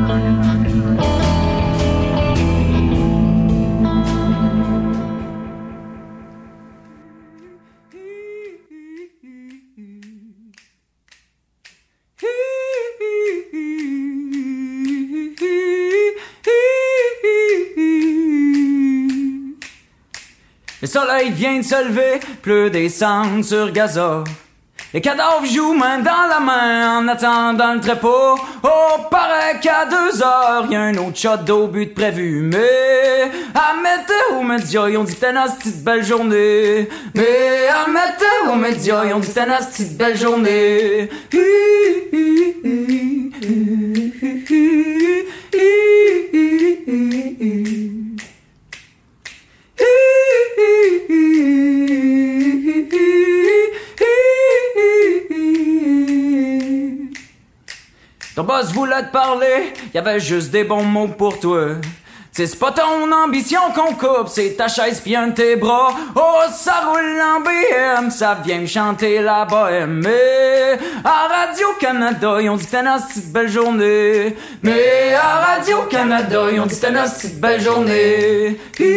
Le soleil vient de se lever, pleut des cendres sur Gaza. Les cadavres jouent main dans la main en attendant le trépeau. Oh, paraît qu'à 2 heures, y'a un autre shot d'eau but prévu. Mais à météo média, ils ont dit que c'était une petite belle journée. Mais à météo média, ils ont dit que c'était une petite belle journée. Ton boss voulait te parler, y'avait juste des bons mots pour toi. T'sais, c'est pas ton ambition qu'on coupe, c'est ta chaise pis un de tes bras. Oh, ça roule en BM, ça vient me chanter la bohème. Mais à Radio-Canada, ils ont dit que c'était une petite belle journée. Mais à Radio-Canada, ils ont dit que c'était une petite belle journée.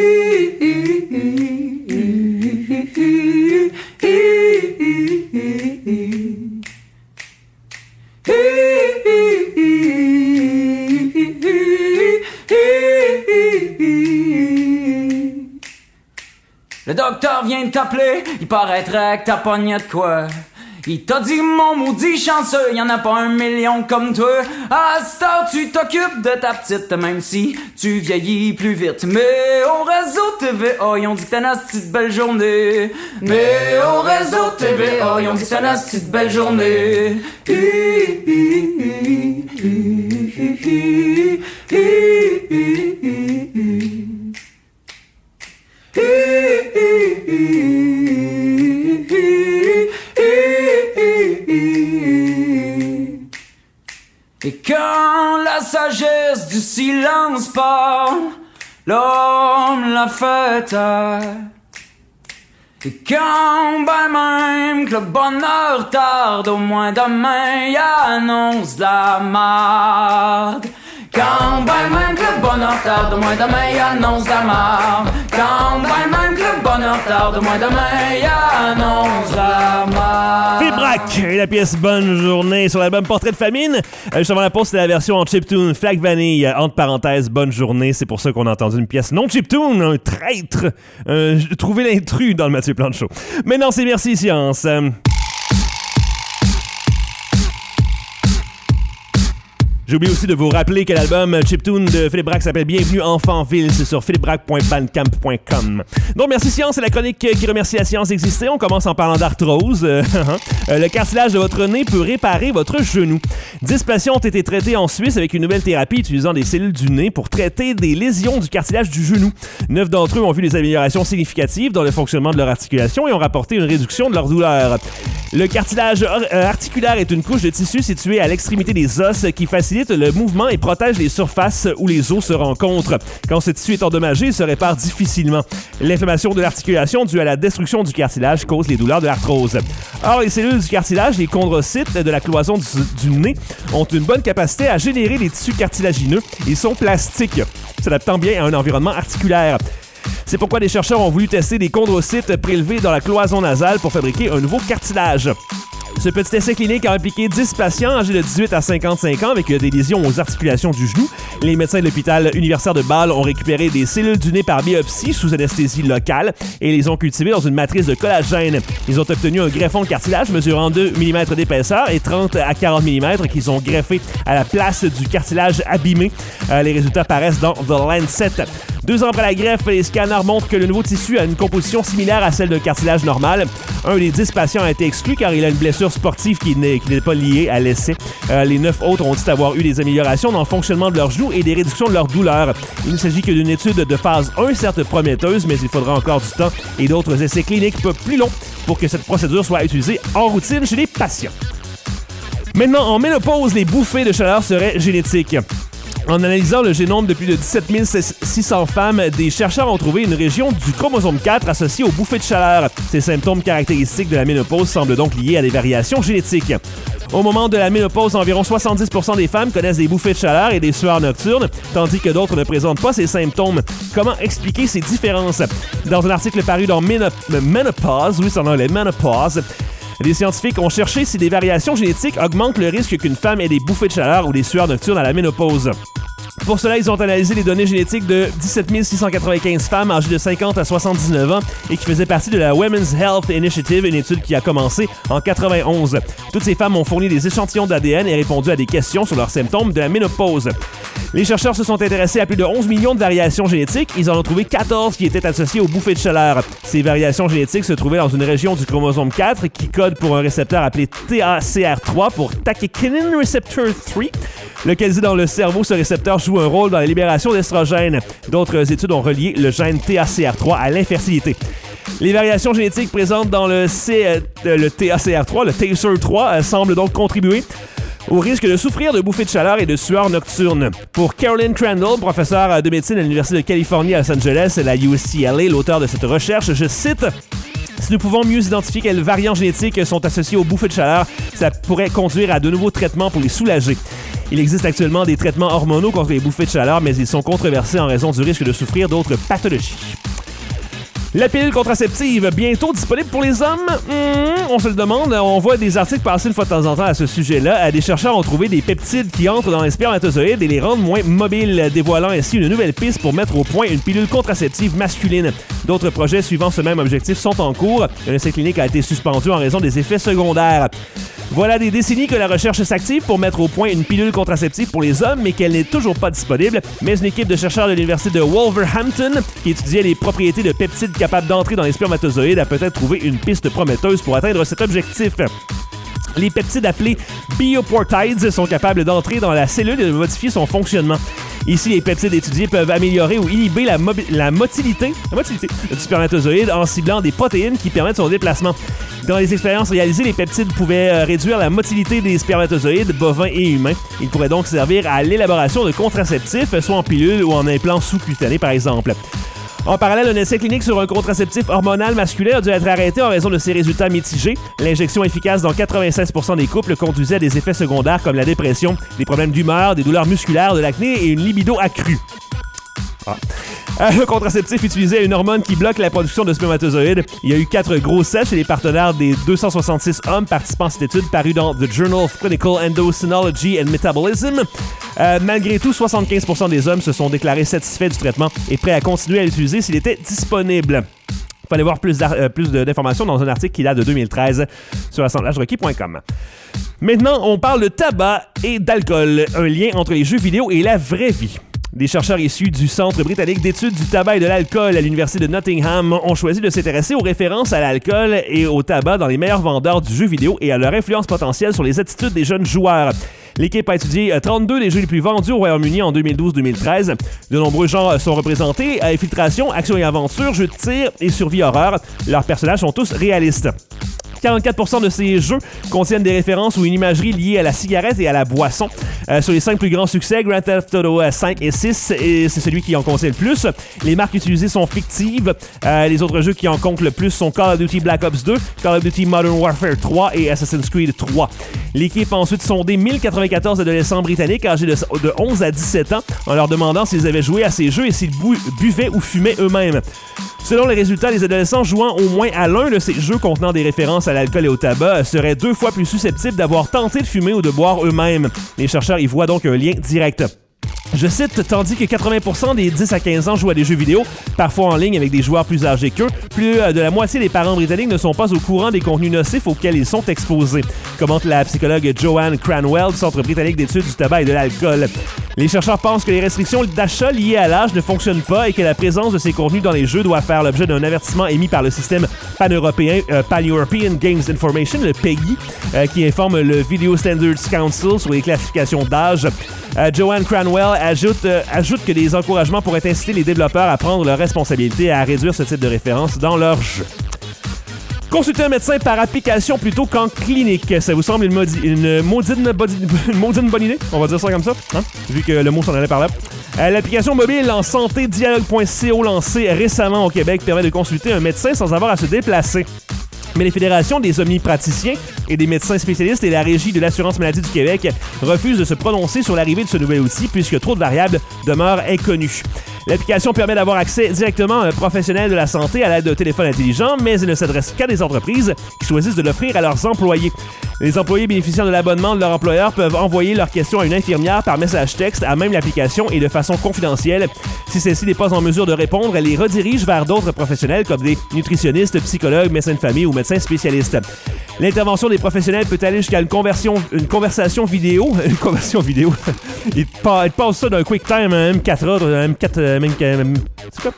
Le docteur vient de t'appeler, il paraîtrait que t'as pogné de quoi. Il t'a dit mon maudit chanceux, y'en a pas 1 million comme toi. À cette heure tu t'occupes de ta petite, même si tu vieillis plus vite. Mais au réseau TVA, ils ont dit que c'était une petite belle journée. Mais au réseau TVA, ils ont dit que c'était une petite belle journée. Et quand la sagesse du silence parle, l'homme la fait taire. Et quand ben même que le bonheur tarde, au moins demain y annonce de la marde. Quand ben même que le bonheur tarde, au moins demain y annonce de la marde. Quand ben même que le bonheur tarde, au moins demain y annonce de la marde. Philippe Braque et la pièce Bonne Journée sur l'album Portrait de famine. Juste avant la pause, c'était la version en chiptune Flag Vanille, entre parenthèses Bonne Journée. C'est pour ça qu'on a entendu une pièce non chiptune, un traître, trouver l'intrus dans le Mathieu Plante Show. Maintenant, c'est Merci Science. J'ai oublié aussi de vous rappeler que l'album chiptune de Philippe Braque s'appelle Bienvenue Enfantville. C'est sur philippebraque.bandcamp.com. Donc, Merci Science, c'est la chronique qui remercie la science d'exister. On commence en parlant d'arthrose. Le cartilage de votre nez peut réparer votre genou. 10 patients ont été traités en Suisse avec une nouvelle thérapie utilisant des cellules du nez pour traiter des lésions du cartilage du genou. 9 d'entre eux ont vu des améliorations significatives dans le fonctionnement de leur articulation et ont rapporté une réduction de leur douleur. Le cartilage articulaire est une couche de tissu située à l'extrémité des os qui facilite le mouvement et protège les surfaces où les os se rencontrent. Quand ce tissu est endommagé, il se répare difficilement. L'inflammation de l'articulation due à la destruction du cartilage cause les douleurs de l'arthrose. Or, les cellules du cartilage, les chondrocytes de la cloison du nez, ont une bonne capacité à générer des tissus cartilagineux. Ils sont plastiques, s'adaptant bien à un environnement articulaire. C'est pourquoi des chercheurs ont voulu tester des chondrocytes prélevés dans la cloison nasale pour fabriquer un nouveau cartilage. Ce petit essai clinique a impliqué 10 patients âgés de 18 à 55 ans avec des lésions aux articulations du genou. Les médecins de l'hôpital universitaire de Bâle ont récupéré des cellules du nez par biopsie sous anesthésie locale et les ont cultivées dans une matrice de collagène. Ils ont obtenu un greffon de cartilage mesurant 2 mm d'épaisseur et 30 à 40 mm qu'ils ont greffé à la place du cartilage abîmé. Les résultats paraissent dans The Lancet. 2 ans après la greffe, les scanners montrent que le nouveau tissu a une composition similaire à celle d'un cartilage normal. Un des 10 patients a été exclu car il a une blessure sportive qui n'est pas liée à l'essai. Les 9 autres ont dit avoir eu des améliorations dans le fonctionnement de leurs genoux et des réductions de leur douleur. Il ne s'agit que d'une étude de phase 1, certes prometteuse, mais il faudra encore du temps et d'autres essais cliniques plus longs pour que cette procédure soit utilisée en routine chez les patients. Maintenant, en ménopause, les bouffées de chaleur seraient génétiques. En analysant le génome de plus de 17 600 femmes, des chercheurs ont trouvé une région du chromosome 4 associée aux bouffées de chaleur. Ces symptômes caractéristiques de la ménopause semblent donc liés à des variations génétiques. Au moment de la ménopause, environ 70% des femmes connaissent des bouffées de chaleur et des sueurs nocturnes, tandis que d'autres ne présentent pas ces symptômes. Comment expliquer ces différences? Dans un article paru dans Menopause, oui, c'est en anglais, Menopause, des scientifiques ont cherché si des variations génétiques augmentent le risque qu'une femme ait des bouffées de chaleur ou des sueurs nocturnes à la ménopause. Pour cela, ils ont analysé les données génétiques de 17 695 femmes âgées de 50 à 79 ans et qui faisaient partie de la Women's Health Initiative, une étude qui a commencé en 91. Toutes ces femmes ont fourni des échantillons d'ADN et répondu à des questions sur leurs symptômes de la ménopause. Les chercheurs se sont intéressés à plus de 11 millions de variations génétiques. Ils en ont trouvé 14 qui étaient associées aux bouffées de chaleur. Ces variations génétiques se trouvaient dans une région du chromosome 4 qui code pour un récepteur appelé TACR3 pour Tachykinin Receptor 3. Localisé dans le cerveau, ce récepteur joue un rôle dans la libération d'estrogène. D'autres études ont relié le gène TACR3 à l'infertilité. Les variations génétiques présentes dans le TACR3, le TACER3, semblent donc contribuer au risque de souffrir de bouffées de chaleur et de sueurs nocturnes. Pour Carolyn Crandall, professeure de médecine à l'Université de Californie à Los Angeles, la UCLA, l'auteur de cette recherche, je cite: si nous pouvons mieux identifier quels variants génétiques sont associés aux bouffées de chaleur, ça pourrait conduire à de nouveaux traitements pour les soulager. Il existe actuellement des traitements hormonaux contre les bouffées de chaleur, mais ils sont controversés en raison du risque de souffrir d'autres pathologies. La pilule contraceptive, bientôt disponible pour les hommes? On se le demande. On voit des articles passer une fois de temps en temps à ce sujet-là. Des chercheurs ont trouvé des peptides qui entrent dans les spermatozoïdes et les rendent moins mobiles, dévoilant ainsi une nouvelle piste pour mettre au point une pilule contraceptive masculine. D'autres projets suivant ce même objectif sont en cours. Un essai clinique a été suspendu en raison des effets secondaires. Voilà des décennies que la recherche s'active pour mettre au point une pilule contraceptive pour les hommes, mais qu'elle n'est toujours pas disponible. Mais une équipe de chercheurs de l'université de Wolverhampton, qui étudiait les propriétés de peptides capables d'entrer dans les spermatozoïdes, a peut-être trouvé une piste prometteuse pour atteindre cet objectif. Les peptides appelés bioportides sont capables d'entrer dans la cellule et de modifier son fonctionnement. Ici, les peptides étudiés peuvent améliorer ou inhiber la motilité du spermatozoïde en ciblant des protéines qui permettent son déplacement. Dans les expériences réalisées, les peptides pouvaient réduire la motilité des spermatozoïdes bovins et humains. Ils pourraient donc servir à l'élaboration de contraceptifs, soit en pilule ou en implant sous-cutané par exemple. En parallèle, un essai clinique sur un contraceptif hormonal masculin a dû être arrêté en raison de ses résultats mitigés. L'injection efficace dans 96% des couples conduisait à des effets secondaires comme la dépression, des problèmes d'humeur, des douleurs musculaires, de l'acné et une libido accrue. Le contraceptif utilisait une hormone qui bloque la production de spermatozoïdes. Il y a eu 4 grossesses chez les partenaires des 266 hommes participant à cette étude parue dans The Journal of Clinical Endocrinology and Metabolism. Malgré tout, 75% des hommes se sont déclarés satisfaits du traitement et prêts à continuer à l'utiliser s'il était disponible. Vous pouvez aller voir plus d'informations dans un article qui date de 2013 sur assemblagerequis.com. Maintenant, on parle de tabac et d'alcool, un lien entre les jeux vidéo et la vraie vie. Des chercheurs issus du Centre britannique d'études du tabac et de l'alcool à l'Université de Nottingham ont choisi de s'intéresser aux références à l'alcool et au tabac dans les meilleurs vendeurs du jeu vidéo et à leur influence potentielle sur les attitudes des jeunes joueurs. L'équipe a étudié 32 des jeux les plus vendus au Royaume-Uni en 2012-2013. De nombreux genres sont représentés: infiltration, action et aventure, jeux de tir et survie horreur. Leurs personnages sont tous réalistes. 44% de ces jeux contiennent des références ou une imagerie liée à la cigarette et à la boisson. Sur les 5 plus grands succès, Grand Theft Auto 5 et 6, et c'est celui qui en contient le plus. Les marques utilisées sont fictives. Les autres jeux qui en comptent le plus sont Call of Duty Black Ops 2, Call of Duty Modern Warfare 3 et Assassin's Creed 3. L'équipe a ensuite sondé 1094 adolescents britanniques âgés de 11 à 17 ans en leur demandant s'ils avaient joué à ces jeux et s'ils buvaient ou fumaient eux-mêmes. Selon les résultats, les adolescents jouant au moins à l'un de ces jeux contenant des références à l'alcool et au tabac seraient 2 fois plus susceptibles d'avoir tenté de fumer ou de boire eux-mêmes. Les chercheurs y voient donc un lien direct. Je cite, tandis que 80% des 10 à 15 ans jouent à des jeux vidéo, parfois en ligne avec des joueurs plus âgés qu'eux, plus de la moitié des parents britanniques ne sont pas au courant des contenus nocifs auxquels ils sont exposés, commente la psychologue Joanne Cranwell du Centre britannique d'études du tabac et de l'alcool. Les chercheurs pensent que les restrictions d'achat liées à l'âge ne fonctionnent pas et que la présence de ces contenus dans les jeux doit faire l'objet d'un avertissement émis par le système pan-européen Pan-European Games Information, le PEGI, qui informe le Video Standards Council sur les classifications d'âge. Joanne Cranwell ajoute que des encouragements pourraient inciter les développeurs à prendre leurs responsabilités et à réduire ce type de référence dans leurs jeux. Consulter un médecin par application plutôt qu'en clinique. Ça vous semble une maudine bonne idée? On va dire ça comme ça, hein? Vu que le mot s'en allait par là. L'application mobile en santé dialogue.co lancée récemment au Québec permet de consulter un médecin sans avoir à se déplacer. Mais les fédérations des omnipraticiens et des médecins spécialistes et la Régie de l'assurance maladie du Québec refusent de se prononcer sur l'arrivée de ce nouvel outil puisque trop de variables demeurent inconnues. L'application permet d'avoir accès directement à un professionnel de la santé à l'aide d'un téléphone intelligent, mais elle ne s'adresse qu'à des entreprises qui choisissent de l'offrir à leurs employés. Les employés bénéficiant de l'abonnement de leur employeur peuvent envoyer leurs questions à une infirmière par message texte à même l'application et de façon confidentielle. Si celle-ci n'est pas en mesure de répondre, elle les redirige vers d'autres professionnels comme des nutritionnistes, psychologues, médecins de famille ou médecins spécialistes. L'intervention des professionnels peut aller jusqu'à une conversation vidéo. Une conversion vidéo. Ils passent ça d'un QuickTime à un M4A, c'est quoi?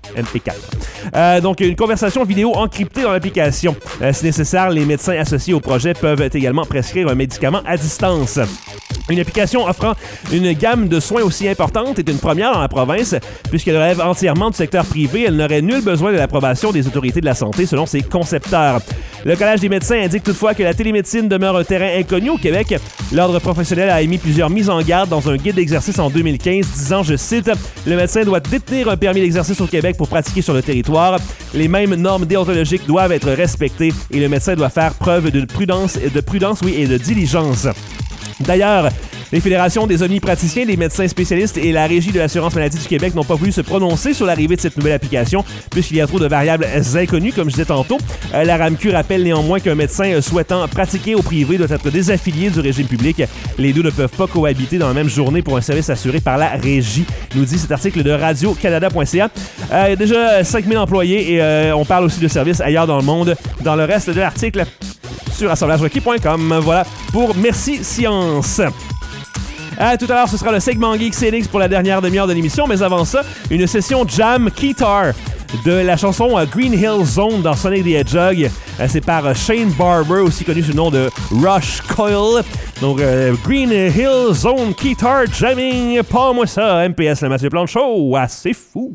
MP4. Donc, une conversation vidéo encryptée dans l'application. Si nécessaire, les médecins associés au projet peuvent également prescrire un médicament à distance. Une application offrant une gamme de soins aussi importante est une première dans la province, puisqu'elle relève entièrement du secteur privé. Elle n'aurait nul besoin de l'approbation des autorités de la santé, selon ses concepteurs. Le Collège des médecins indique toutefois que la télémédecine demeure un terrain inconnu au Québec. L'Ordre professionnel a émis plusieurs mises en garde dans un guide d'exercice en 2015, disant, je cite, « Le médecin doit détenir un permis d'exercice au Québec pour pratiquer sur le territoire. Les mêmes normes déontologiques doivent être respectées et le médecin doit faire preuve de prudence et de diligence. » D'ailleurs, les fédérations des omnipraticiens, des médecins spécialistes et la Régie de l'assurance maladie du Québec n'ont pas voulu se prononcer sur l'arrivée de cette nouvelle application puisqu'il y a trop de variables inconnues, comme je disais tantôt. La RAMQ rappelle néanmoins qu'un médecin souhaitant pratiquer au privé doit être désaffilié du régime public. Les deux ne peuvent pas cohabiter dans la même journée pour un service assuré par la Régie, nous dit cet article de Radio-Canada.ca. Il y a déjà 5000 employés et on parle aussi de services ailleurs dans le monde. Dans le reste de l'article sur assemblagerequis.com. Voilà pour Merci Science. Tout à l'heure, ce sera le segment Geek CDX pour la dernière demi-heure de l'émission, mais avant ça, une session Jam Guitar de la chanson Green Hill Zone dans Sonic the Hedgehog. C'est par Shane Barber, aussi connu sous le nom de Rush Coil. Donc, Green Hill Zone Guitar Jamming, pas moi ça, MPS, le Mathieu Plante Show, c'est fou!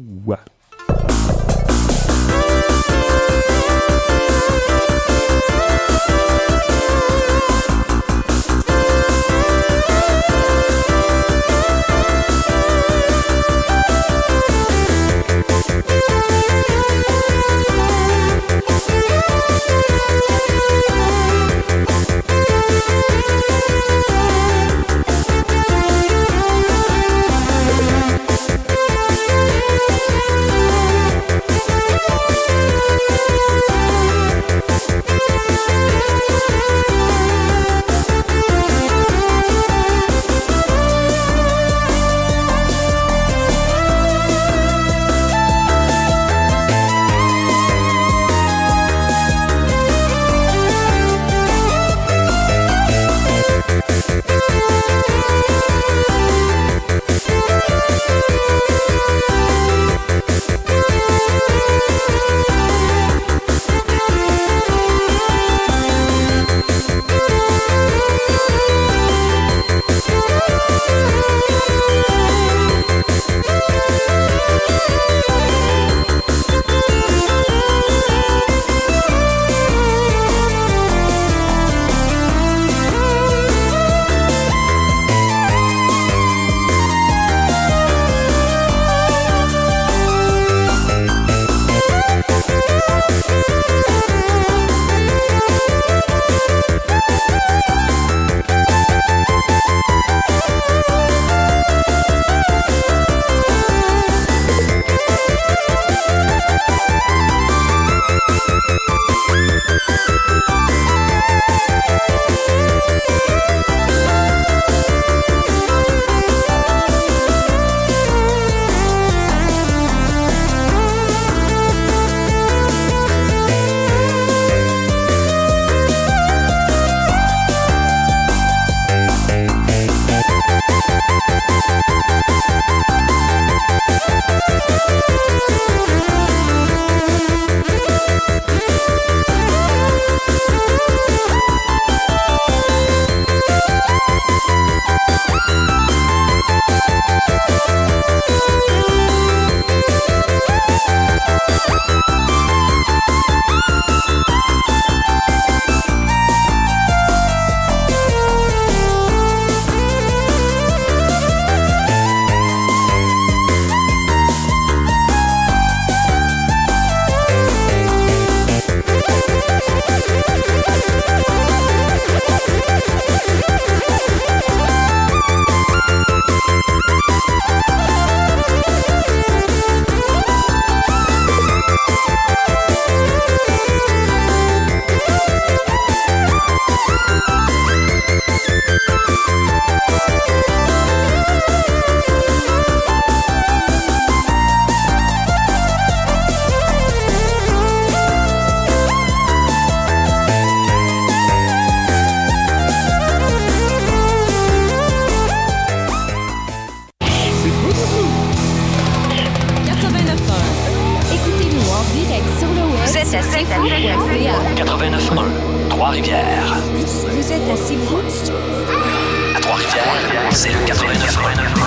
Vous êtes assez fou. À Trois-Rivières, c'est le 89.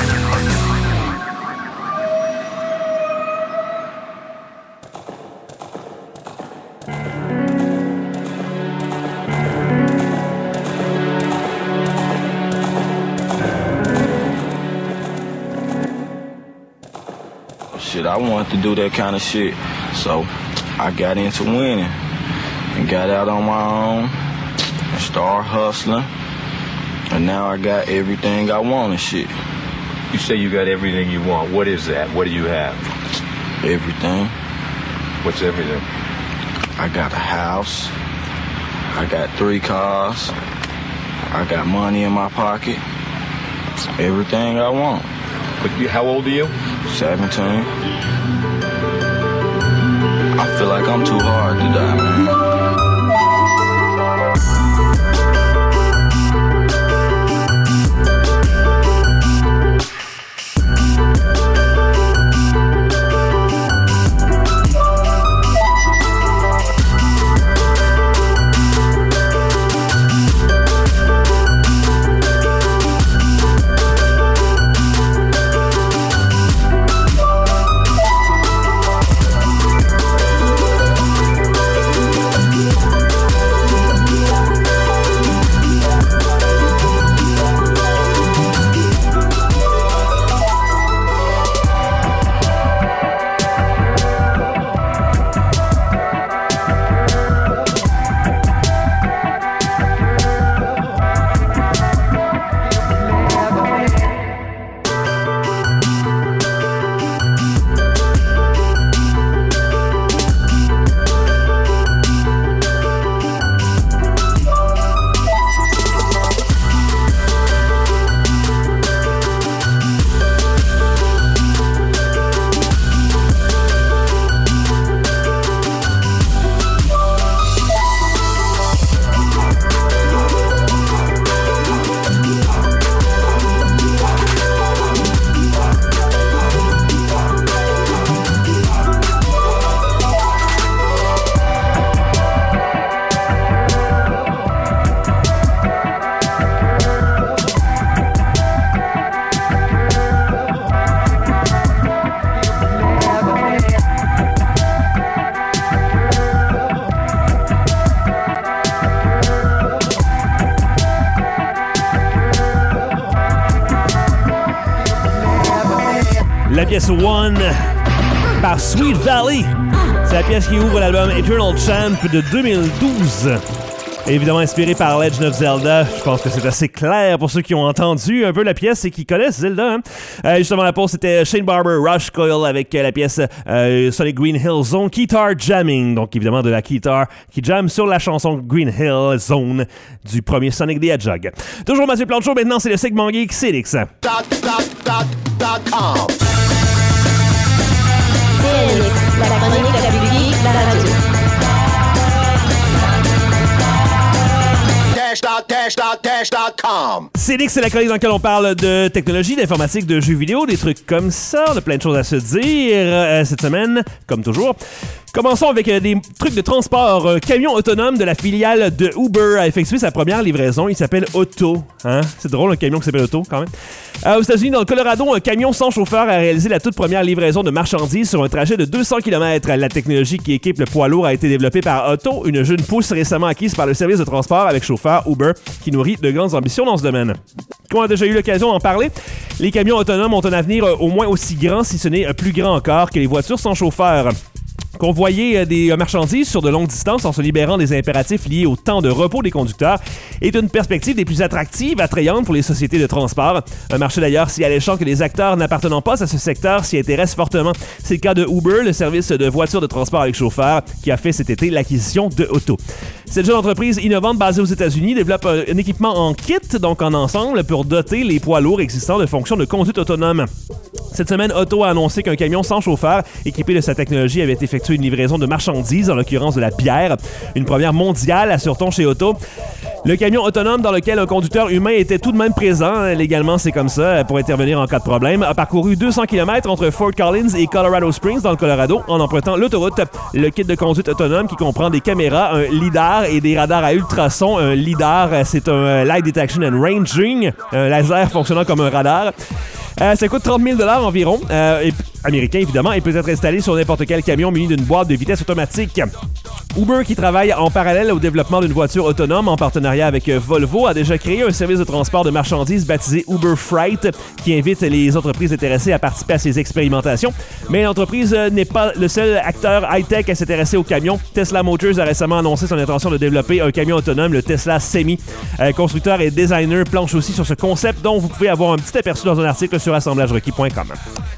Shit, I wanted to do that kind of shit, so I got into winning and got out on my own and started hustling, and now I got everything I want and shit. You say you got everything you want. What is that? What do you have? Everything. What's everything? I got a house. I got 3 cars. I got money in my pocket. Everything I want. But how old are you? 17. I feel like I'm too hard to die, man. La pièce One par Sweet Valley. C'est la pièce qui ouvre l'album Eternal Champ de 2012. Évidemment inspiré par Legend of Zelda. Je pense que c'est assez clair pour ceux qui ont entendu un peu la pièce et qui connaissent Zelda. Justement, la pause, c'était Shane Barber, Rush Coil avec la pièce Sonic Green Hill Zone Guitar Jamming. Donc, évidemment, de la guitare qui jamme sur la chanson Green Hill Zone du premier Sonic the Hedgehog. Toujours Mathieu Planchot, maintenant, c'est le segment geek Célix. La chronique la plus geek, la radio. Célix, c'est la chronique dans laquelle on parle de technologie, d'informatique, de jeux vidéo, des trucs comme ça. On a plein de choses à se dire cette semaine, comme toujours. Commençons avec des trucs de transport. Camion autonome de la filiale de Uber a effectué sa première livraison. Il s'appelle Otto. Hein? C'est drôle, un camion qui s'appelle Otto, quand même. Aux États-Unis, dans le Colorado, un camion sans chauffeur a réalisé la toute première livraison de marchandises sur un trajet de 200 km. La technologie qui équipe le poids lourd a été développée par Otto, une jeune pousse récemment acquise par le service de transport avec chauffeur Uber, qui nourrit de grandes ambitions dans ce domaine. Comme on a déjà eu l'occasion d'en parler, les camions autonomes ont un avenir au moins aussi grand, si ce n'est plus grand encore, que les voitures sans chauffeur. Convoyer des marchandises sur de longues distances en se libérant des impératifs liés au temps de repos des conducteurs est une perspective des plus attrayantes pour les sociétés de transport. Un marché d'ailleurs si alléchant que les acteurs n'appartenant pas à ce secteur s'y intéressent fortement. C'est le cas de Uber, le service de voitures de transport avec chauffeur, qui a fait cet été l'acquisition de Otto. Cette jeune entreprise innovante basée aux États-Unis développe un équipement en kit, donc en ensemble, pour doter les poids lourds existants de fonctions de conduite autonome. Cette semaine, Otto a annoncé qu'un camion sans chauffeur équipé de sa technologie avait effectué une livraison de marchandises, en l'occurrence de la bière, une première mondiale, assure-t-on chez Otto. Le camion autonome dans lequel un conducteur humain était tout de même présent, légalement c'est comme ça, pour intervenir en cas de problème, a parcouru 200 km entre Fort Collins et Colorado Springs dans le Colorado en empruntant l'autoroute. Le kit de conduite autonome qui comprend des caméras, un lidar et des radars à ultrasons. Un lidar, c'est un Light Detection and Ranging, un laser fonctionnant comme un radar. Ça coûte 30 000 $ environ, américain évidemment, et peut être installé sur n'importe quel camion muni d'une boîte de vitesse automatique. Uber, qui travaille en parallèle au développement d'une voiture autonome en partenariat avec Volvo, a déjà créé un service de transport de marchandises baptisé Uber Freight qui invite les entreprises intéressées à participer à ces expérimentations. Mais l'entreprise n'est pas le seul acteur high-tech à s'intéresser aux camions. Tesla Motors a récemment annoncé son intention de développer un camion autonome, le Tesla Semi. Constructeur et designer planche aussi sur ce concept dont vous pouvez avoir un petit aperçu dans un article sur assemblagerequis.com.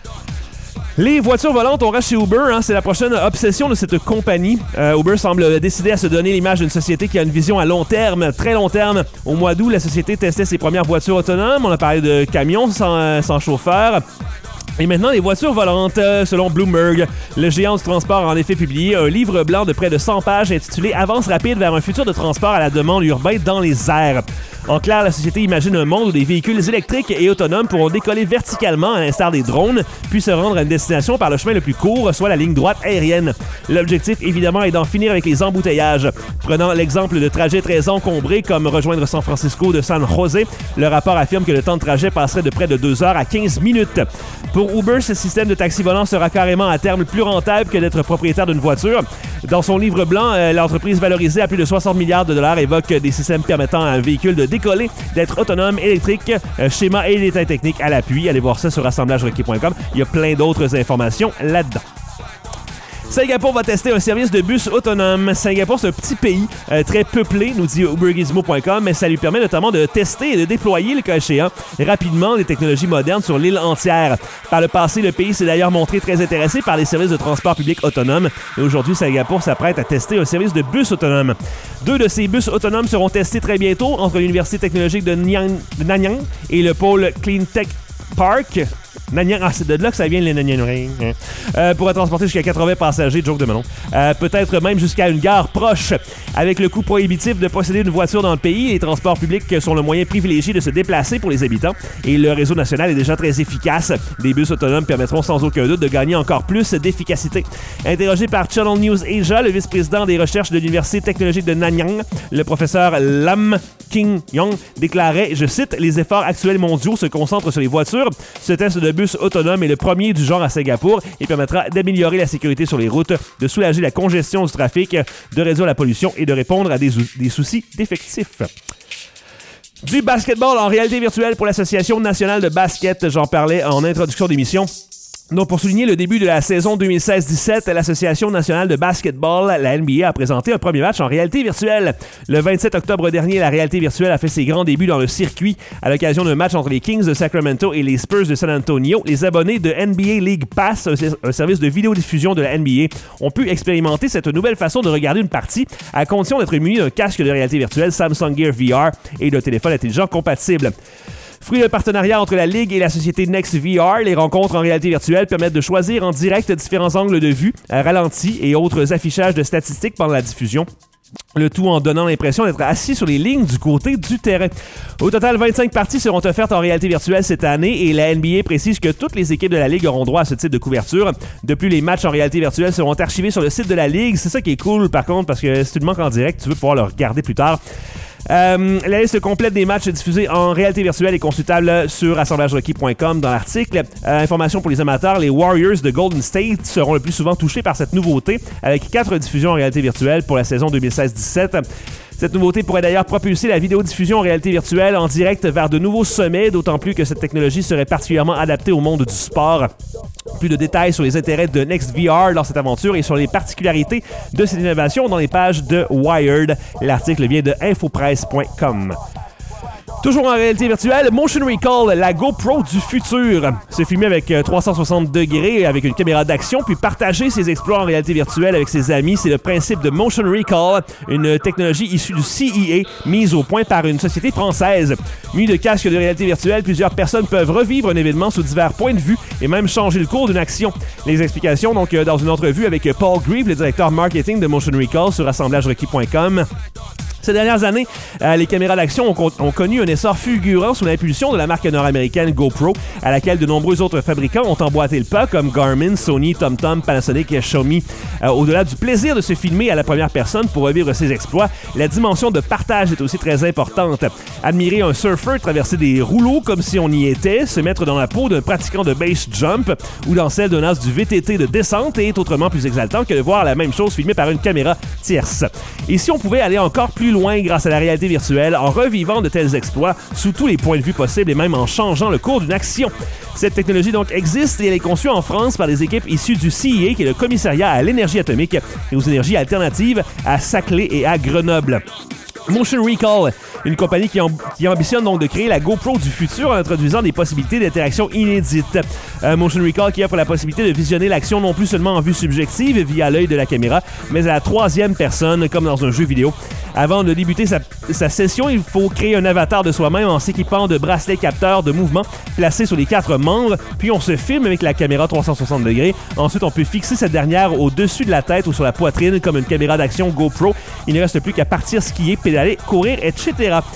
Les voitures volantes, on reste chez Uber, c'est la prochaine obsession de cette compagnie. Uber semble décider à se donner l'image d'une société qui a une vision à long terme, très long terme. Au mois d'août, la société testait ses premières voitures autonomes. On a parlé de camions sans chauffeur. Et maintenant, les voitures volantes, selon Bloomberg. Le géant du transport a en effet publié un livre blanc de près de 100 pages intitulé « Avance rapide vers un futur de transport à la demande urbain dans les airs ». En clair, la société imagine un monde où des véhicules électriques et autonomes pourront décoller verticalement à l'instar des drones, puis se rendre à une destination par le chemin le plus court, soit la ligne droite aérienne. L'objectif, évidemment, est d'en finir avec les embouteillages. Prenant l'exemple de trajets très encombrés comme rejoindre San Francisco de San Jose, le rapport affirme que le temps de trajet passerait de près de 2 heures à 15 minutes. Pour Uber, ce système de taxi volant sera carrément à terme plus rentable que d'être propriétaire d'une voiture. Dans son livre blanc, l'entreprise valorisée à plus de 60 milliards de dollars évoque des systèmes permettant à un véhicule de décoller, d'être autonome, électrique, schéma et détails techniques à l'appui. Allez voir ça sur assemblagerequis.com. Il y a plein d'autres informations là-dedans. Singapour va tester un service de bus autonome. Singapour, c'est un petit pays très peuplé, nous dit ubergizmo.com, mais ça lui permet notamment de tester et de déployer, le cas échéant, rapidement des technologies modernes sur l'île entière. Par le passé, le pays s'est d'ailleurs montré très intéressé par les services de transport public autonomes. Et aujourd'hui, Singapour s'apprête à tester un service de bus autonome. 2 de ces bus autonomes seront testés très bientôt entre l'Université technologique de Nanyang et le pôle Clean Tech Park. Nanyang, c'est de là que ça vient, les Nanyang. Pourrait transporter jusqu'à 80 passagers, joke de melon. Peut-être même jusqu'à une gare proche. Avec le coût prohibitif de posséder une voiture dans le pays, les transports publics sont le moyen privilégié de se déplacer pour les habitants et le réseau national est déjà très efficace. Des bus autonomes permettront sans aucun doute de gagner encore plus d'efficacité. Interrogé par Channel News Asia, le vice-président des recherches de l'Université technologique de Nanyang, le professeur Lam King Yong, déclarait, je cite, « Les efforts actuels mondiaux se concentrent sur les voitures. Ce test de bus autonome est le premier du genre à Singapour et permettra d'améliorer la sécurité sur les routes, de soulager la congestion du trafic, de réduire la pollution et de répondre à des soucis d'effectifs. » Du basketball en réalité virtuelle pour l'Association nationale de basket, j'en parlais en introduction d'émission. Donc, pour souligner le début de la saison 2016-17, l'Association nationale de basketball, la NBA, a présenté un premier match en réalité virtuelle. Le 27 octobre dernier, la réalité virtuelle a fait ses grands débuts dans le circuit. À l'occasion d'un match entre les Kings de Sacramento et les Spurs de San Antonio, les abonnés de NBA League Pass, un service de vidéodiffusion de la NBA, ont pu expérimenter cette nouvelle façon de regarder une partie à condition d'être muni d'un casque de réalité virtuelle Samsung Gear VR et d'un téléphone intelligent compatible. Fruit d'un partenariat entre la Ligue et la société NextVR, les rencontres en réalité virtuelle permettent de choisir en direct différents angles de vue, ralentis et autres affichages de statistiques pendant la diffusion. Le tout en donnant l'impression d'être assis sur les lignes du côté du terrain. Au total, 25 parties seront offertes en réalité virtuelle cette année et la NBA précise que toutes les équipes de la Ligue auront droit à ce type de couverture. De plus, les matchs en réalité virtuelle seront archivés sur le site de la Ligue. C'est ça qui est cool par contre parce que si tu le manques en direct, tu veux pouvoir le regarder plus tard. La liste complète des matchs diffusés en réalité virtuelle est consultable sur assemblagerequis.com dans l'article. Information pour les amateurs, les Warriors de Golden State seront le plus souvent touchés par cette nouveauté avec 4 diffusions en réalité virtuelle pour la saison 2016-17. Cette nouveauté pourrait d'ailleurs propulser la vidéodiffusion en réalité virtuelle en direct vers de nouveaux sommets, d'autant plus que cette technologie serait particulièrement adaptée au monde du sport. Plus de détails sur les intérêts de NextVR dans cette aventure et sur les particularités de cette innovation dans les pages de Wired. L'article vient de infopresse.com. Toujours en réalité virtuelle, Motion Recall, la GoPro du futur. Se filmer avec 360 degrés avec une caméra d'action, puis partager ses exploits en réalité virtuelle avec ses amis. C'est le principe de Motion Recall, une technologie issue du CEA, mise au point par une société française. Munis de casques de réalité virtuelle, plusieurs personnes peuvent revivre un événement sous divers points de vue et même changer le cours d'une action. Les explications, donc, dans une entrevue avec Paul Grieve, le directeur marketing de Motion Recall sur assemblagerequis.com. Ces dernières années, les caméras d'action ont connu un essor fulgurant sous l'impulsion de la marque nord-américaine GoPro, à laquelle de nombreux autres fabricants ont emboîté le pas, comme Garmin, Sony, TomTom, Panasonic et Xiaomi. Au-delà du plaisir de se filmer à la première personne pour revivre ses exploits, la dimension de partage est aussi très importante. Admirer un surfeur traverser des rouleaux comme si on y était, se mettre dans la peau d'un pratiquant de base jump ou dans celle d'un as du VTT de descente est autrement plus exaltant que de voir la même chose filmée par une caméra tierce. Et si on pouvait aller encore plus loin grâce à la réalité virtuelle en revivant de tels exploits sous tous les points de vue possibles et même en changeant le cours d'une action. Cette technologie donc existe et elle est conçue en France par des équipes issues du CEA, qui est le commissariat à l'énergie atomique et aux énergies alternatives à Saclay et à Grenoble. Motion Recall, une compagnie qui ambitionne donc de créer la GoPro du futur en introduisant des possibilités d'interaction inédites. Motion Recall qui offre la possibilité de visionner l'action non plus seulement en vue subjective via l'œil de la caméra, mais à la troisième personne, comme dans un jeu vidéo. Avant de débuter sa session, il faut créer un avatar de soi-même en s'équipant de bracelets capteurs de mouvement placés sur les 4 membres, puis on se filme avec la caméra 360 degrés. Ensuite, on peut fixer cette dernière au-dessus de la tête ou sur la poitrine comme une caméra d'action GoPro. Il ne reste plus qu'à partir skier, pédaler, courir, etc.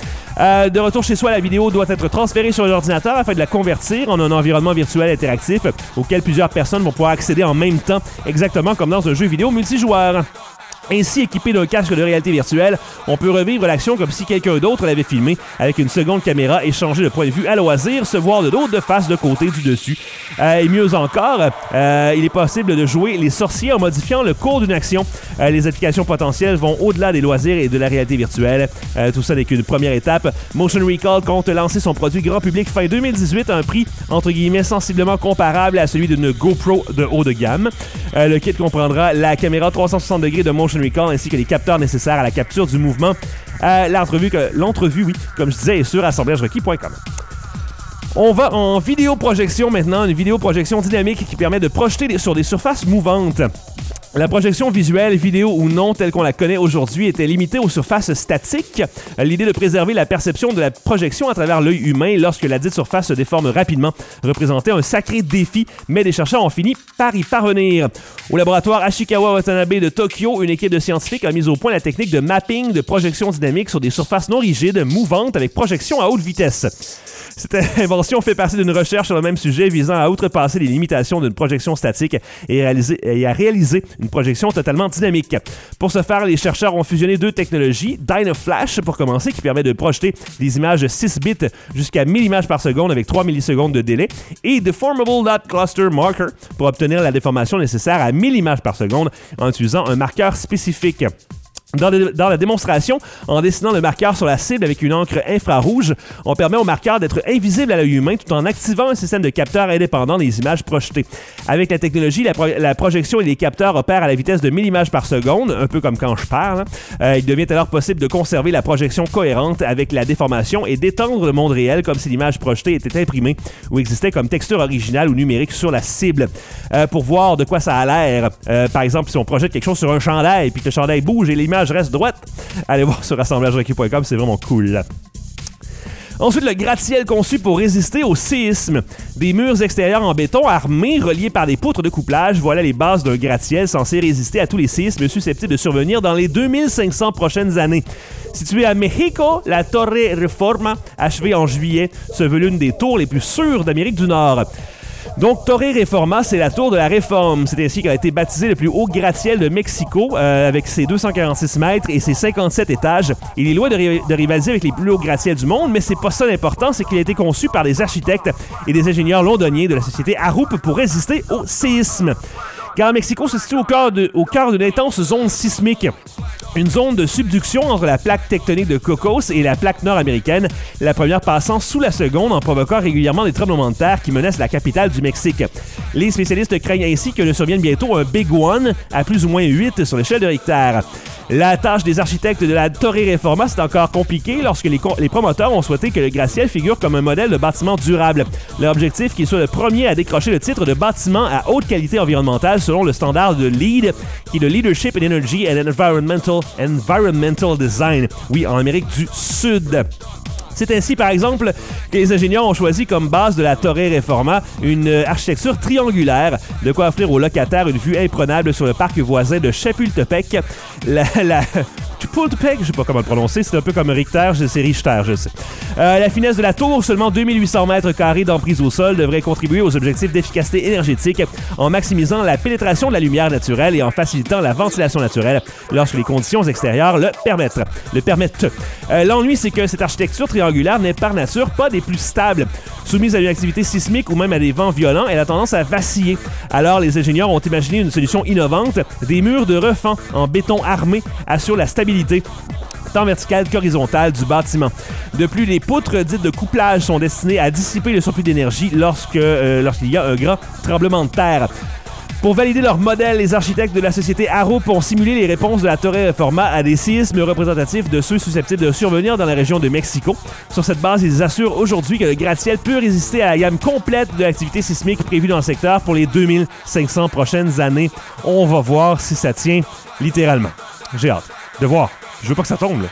De retour chez soi, la vidéo doit être transférée sur l'ordinateur afin de la convertir en un environnement virtuel interactif auquel plusieurs personnes vont pouvoir accéder en même temps, exactement comme dans un jeu vidéo multijoueur. Ainsi, équipé d'un casque de réalité virtuelle, on peut revivre l'action comme si quelqu'un d'autre l'avait filmé avec une seconde caméra et changer de point de vue à loisir, se voir de l'autre, de face, de côté, du dessus. Et mieux encore, il est possible de jouer les sorciers en modifiant le cours d'une action. Les applications potentielles vont au-delà des loisirs et de la réalité virtuelle. Tout ça n'est qu'une première étape. Motion Recall compte lancer son produit grand public fin 2018 à un prix, entre guillemets, sensiblement comparable à celui d'une GoPro de haut de gamme. Le kit comprendra la caméra 360 degrés de Motion Recall ainsi que les capteurs nécessaires à la capture du mouvement. L'entrevue, oui, comme je disais, est sur assemblagerequis.com. On va en vidéoprojection maintenant, une vidéoprojection dynamique qui permet de projeter sur des surfaces mouvantes. La projection visuelle, vidéo ou non, telle qu'on la connaît aujourd'hui, était limitée aux surfaces statiques. L'idée de préserver la perception de la projection à travers l'œil humain lorsque la dite surface se déforme rapidement représentait un sacré défi, mais des chercheurs ont fini par y parvenir. Au laboratoire Ashikawa Watanabe de Tokyo, une équipe de scientifiques a mis au point la technique de mapping de projection dynamique sur des surfaces non rigides, mouvantes, avec projection à haute vitesse. Cette invention fait partie d'une recherche sur le même sujet visant à outrepasser les limitations d'une projection statique et à réaliser une projection totalement dynamique. Pour ce faire, les chercheurs ont fusionné 2 technologies, Dynaflash pour commencer, qui permet de projeter des images 6 bits jusqu'à 1000 images par seconde avec 3 millisecondes de délai, et Deformable Dot Cluster Marker pour obtenir la déformation nécessaire à 1000 images par seconde en utilisant un marqueur spécifique. Dans la démonstration, en dessinant le marqueur sur la cible avec une encre infrarouge, on permet au marqueur d'être invisible à l'œil humain tout en activant un système de capteurs indépendants des images projetées. Avec la technologie, la projection et les capteurs opèrent à la vitesse de 1000 images par seconde, un peu comme quand je parle. Il devient alors possible de conserver la projection cohérente avec la déformation et d'étendre le monde réel comme si l'image projetée était imprimée ou existait comme texture originale ou numérique sur la cible. Pour voir de quoi ça a l'air, par exemple, si on projette quelque chose sur un chandail puis que le chandail bouge et l'image reste droite, allez voir sur assemblagerequis.com, c'est vraiment cool. Ensuite, le gratte-ciel conçu pour résister au séisme. Des murs extérieurs en béton armés, reliés par des poutres de couplage, voilà les bases d'un gratte-ciel censé résister à tous les séismes susceptibles de survenir dans les 2500 prochaines années. Située à Mexico, la Torre Reforma, achevée en juillet, se veut l'une des tours les plus sûres d'Amérique du Nord. Donc, Torre Reforma, c'est la tour de la Réforme. C'est ainsi qu'a été baptisé le plus haut gratte-ciel de Mexico, avec ses 246 mètres et ses 57 étages. Il est loin de rivaliser avec les plus hauts gratte-ciels du monde, mais c'est pas ça l'important, c'est qu'il a été conçu par des architectes et des ingénieurs londoniens de la société Arup pour résister au séisme. Car Mexico se situe au cœur d'une intense zone sismique. Une zone de subduction entre la plaque tectonique de Cocos et la plaque nord-américaine, la première passant sous la seconde en provoquant régulièrement des tremblements de terre qui menacent la capitale du Mexique. Les spécialistes craignent ainsi que ne survienne bientôt un Big One à plus ou moins 8 sur l'échelle de Richter. La tâche des architectes de la Torre Reforma, c'est encore compliqué lorsque les promoteurs ont souhaité que le gratte-ciel figure comme un modèle de bâtiment durable. Leur objectif, qui est soit le premier à décrocher le titre de bâtiment à haute qualité environnementale selon le standard de LEED, qui est le Leadership in Energy and Environmental Design. Oui, en Amérique du Sud. C'est ainsi, par exemple, que les ingénieurs ont choisi comme base de la Torre Reforma une architecture triangulaire, de quoi offrir aux locataires une vue imprenable sur le parc voisin de Chapultepec. Chapultepec, je sais pas comment le prononcer, c'est un peu comme Richter, c'est Richter, je sais. La finesse de la tour, seulement 2800 mètres carrés d'emprise au sol, devrait contribuer aux objectifs d'efficacité énergétique en maximisant la pénétration de la lumière naturelle et en facilitant la ventilation naturelle lorsque les conditions extérieures le permettent. L'ennui, c'est que cette architecture triangulaire n'est par nature pas des plus stables. Soumise à une activité sismique ou même à des vents violents, elle a tendance à vaciller. Alors, les ingénieurs ont imaginé une solution innovante. Des murs de refend en béton armé assurent la stabilité tant verticale qu'horizontale du bâtiment. De plus, les poutres dites de couplage sont destinées à dissiper le surplus d'énergie lorsqu'il y a un grand tremblement de terre. Pour valider leur modèle, les architectes de la société Arup ont simulé les réponses de la Torre Reforma à des séismes représentatifs de ceux susceptibles de survenir dans la région de Mexico. Sur cette base, ils assurent aujourd'hui que le gratte-ciel peut résister à la gamme complète de l'activité sismique prévue dans le secteur pour les 2500 prochaines années. On va voir si ça tient littéralement. J'ai hâte de voir. Je veux pas que ça tombe,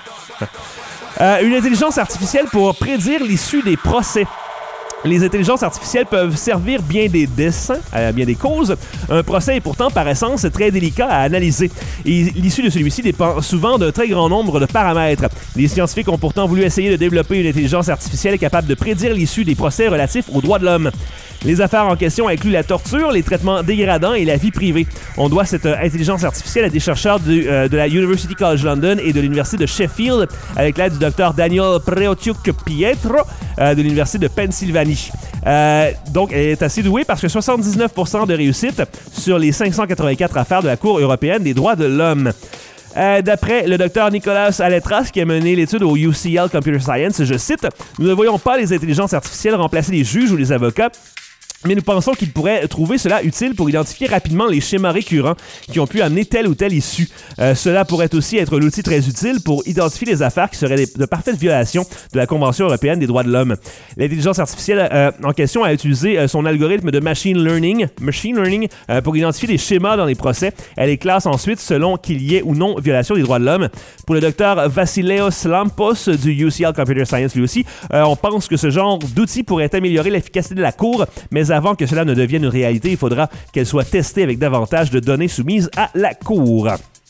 là. Une intelligence artificielle pour prédire l'issue des procès. Les intelligences artificielles peuvent servir bien des dessins, bien des causes. Un procès est pourtant, par essence, très délicat à analyser. Et l'issue de celui-ci dépend souvent d'un très grand nombre de paramètres. Les scientifiques ont pourtant voulu essayer de développer une intelligence artificielle capable de prédire l'issue des procès relatifs aux droits de l'homme. Les affaires en question incluent la torture, les traitements dégradants et la vie privée. On doit cette intelligence artificielle à des chercheurs de la University College London et de l'Université de Sheffield, avec l'aide du Dr Daniel Preotiuk-Pietro de l'Université de Pennsylvanie. Donc, elle est assez douée parce que 79% de réussite sur les 584 affaires de la Cour européenne des droits de l'homme. D'après le docteur Nicolas Aletras, qui a mené l'étude au UCL Computer Science, je cite, « Nous ne voyons pas les intelligences artificielles remplacer les juges ou les avocats, mais nous pensons qu'ils pourraient trouver cela utile pour identifier rapidement les schémas récurrents qui ont pu amener telle ou telle issue. Cela pourrait aussi être un outil très utile pour identifier les affaires qui seraient de parfaite violation de la Convention européenne des droits de l'homme. L'intelligence artificielle en question a utilisé son algorithme de machine learning pour identifier les schémas dans les procès. Elle les classe ensuite selon qu'il y ait ou non violation des droits de l'homme. Pour le docteur Vassileos Lampos du UCL Computer Science, lui aussi, on pense que ce genre d'outil pourrait améliorer l'efficacité de la Cour, mais avant que cela ne devienne une réalité, il faudra qu'elle soit testée avec davantage de données soumises à la Cour.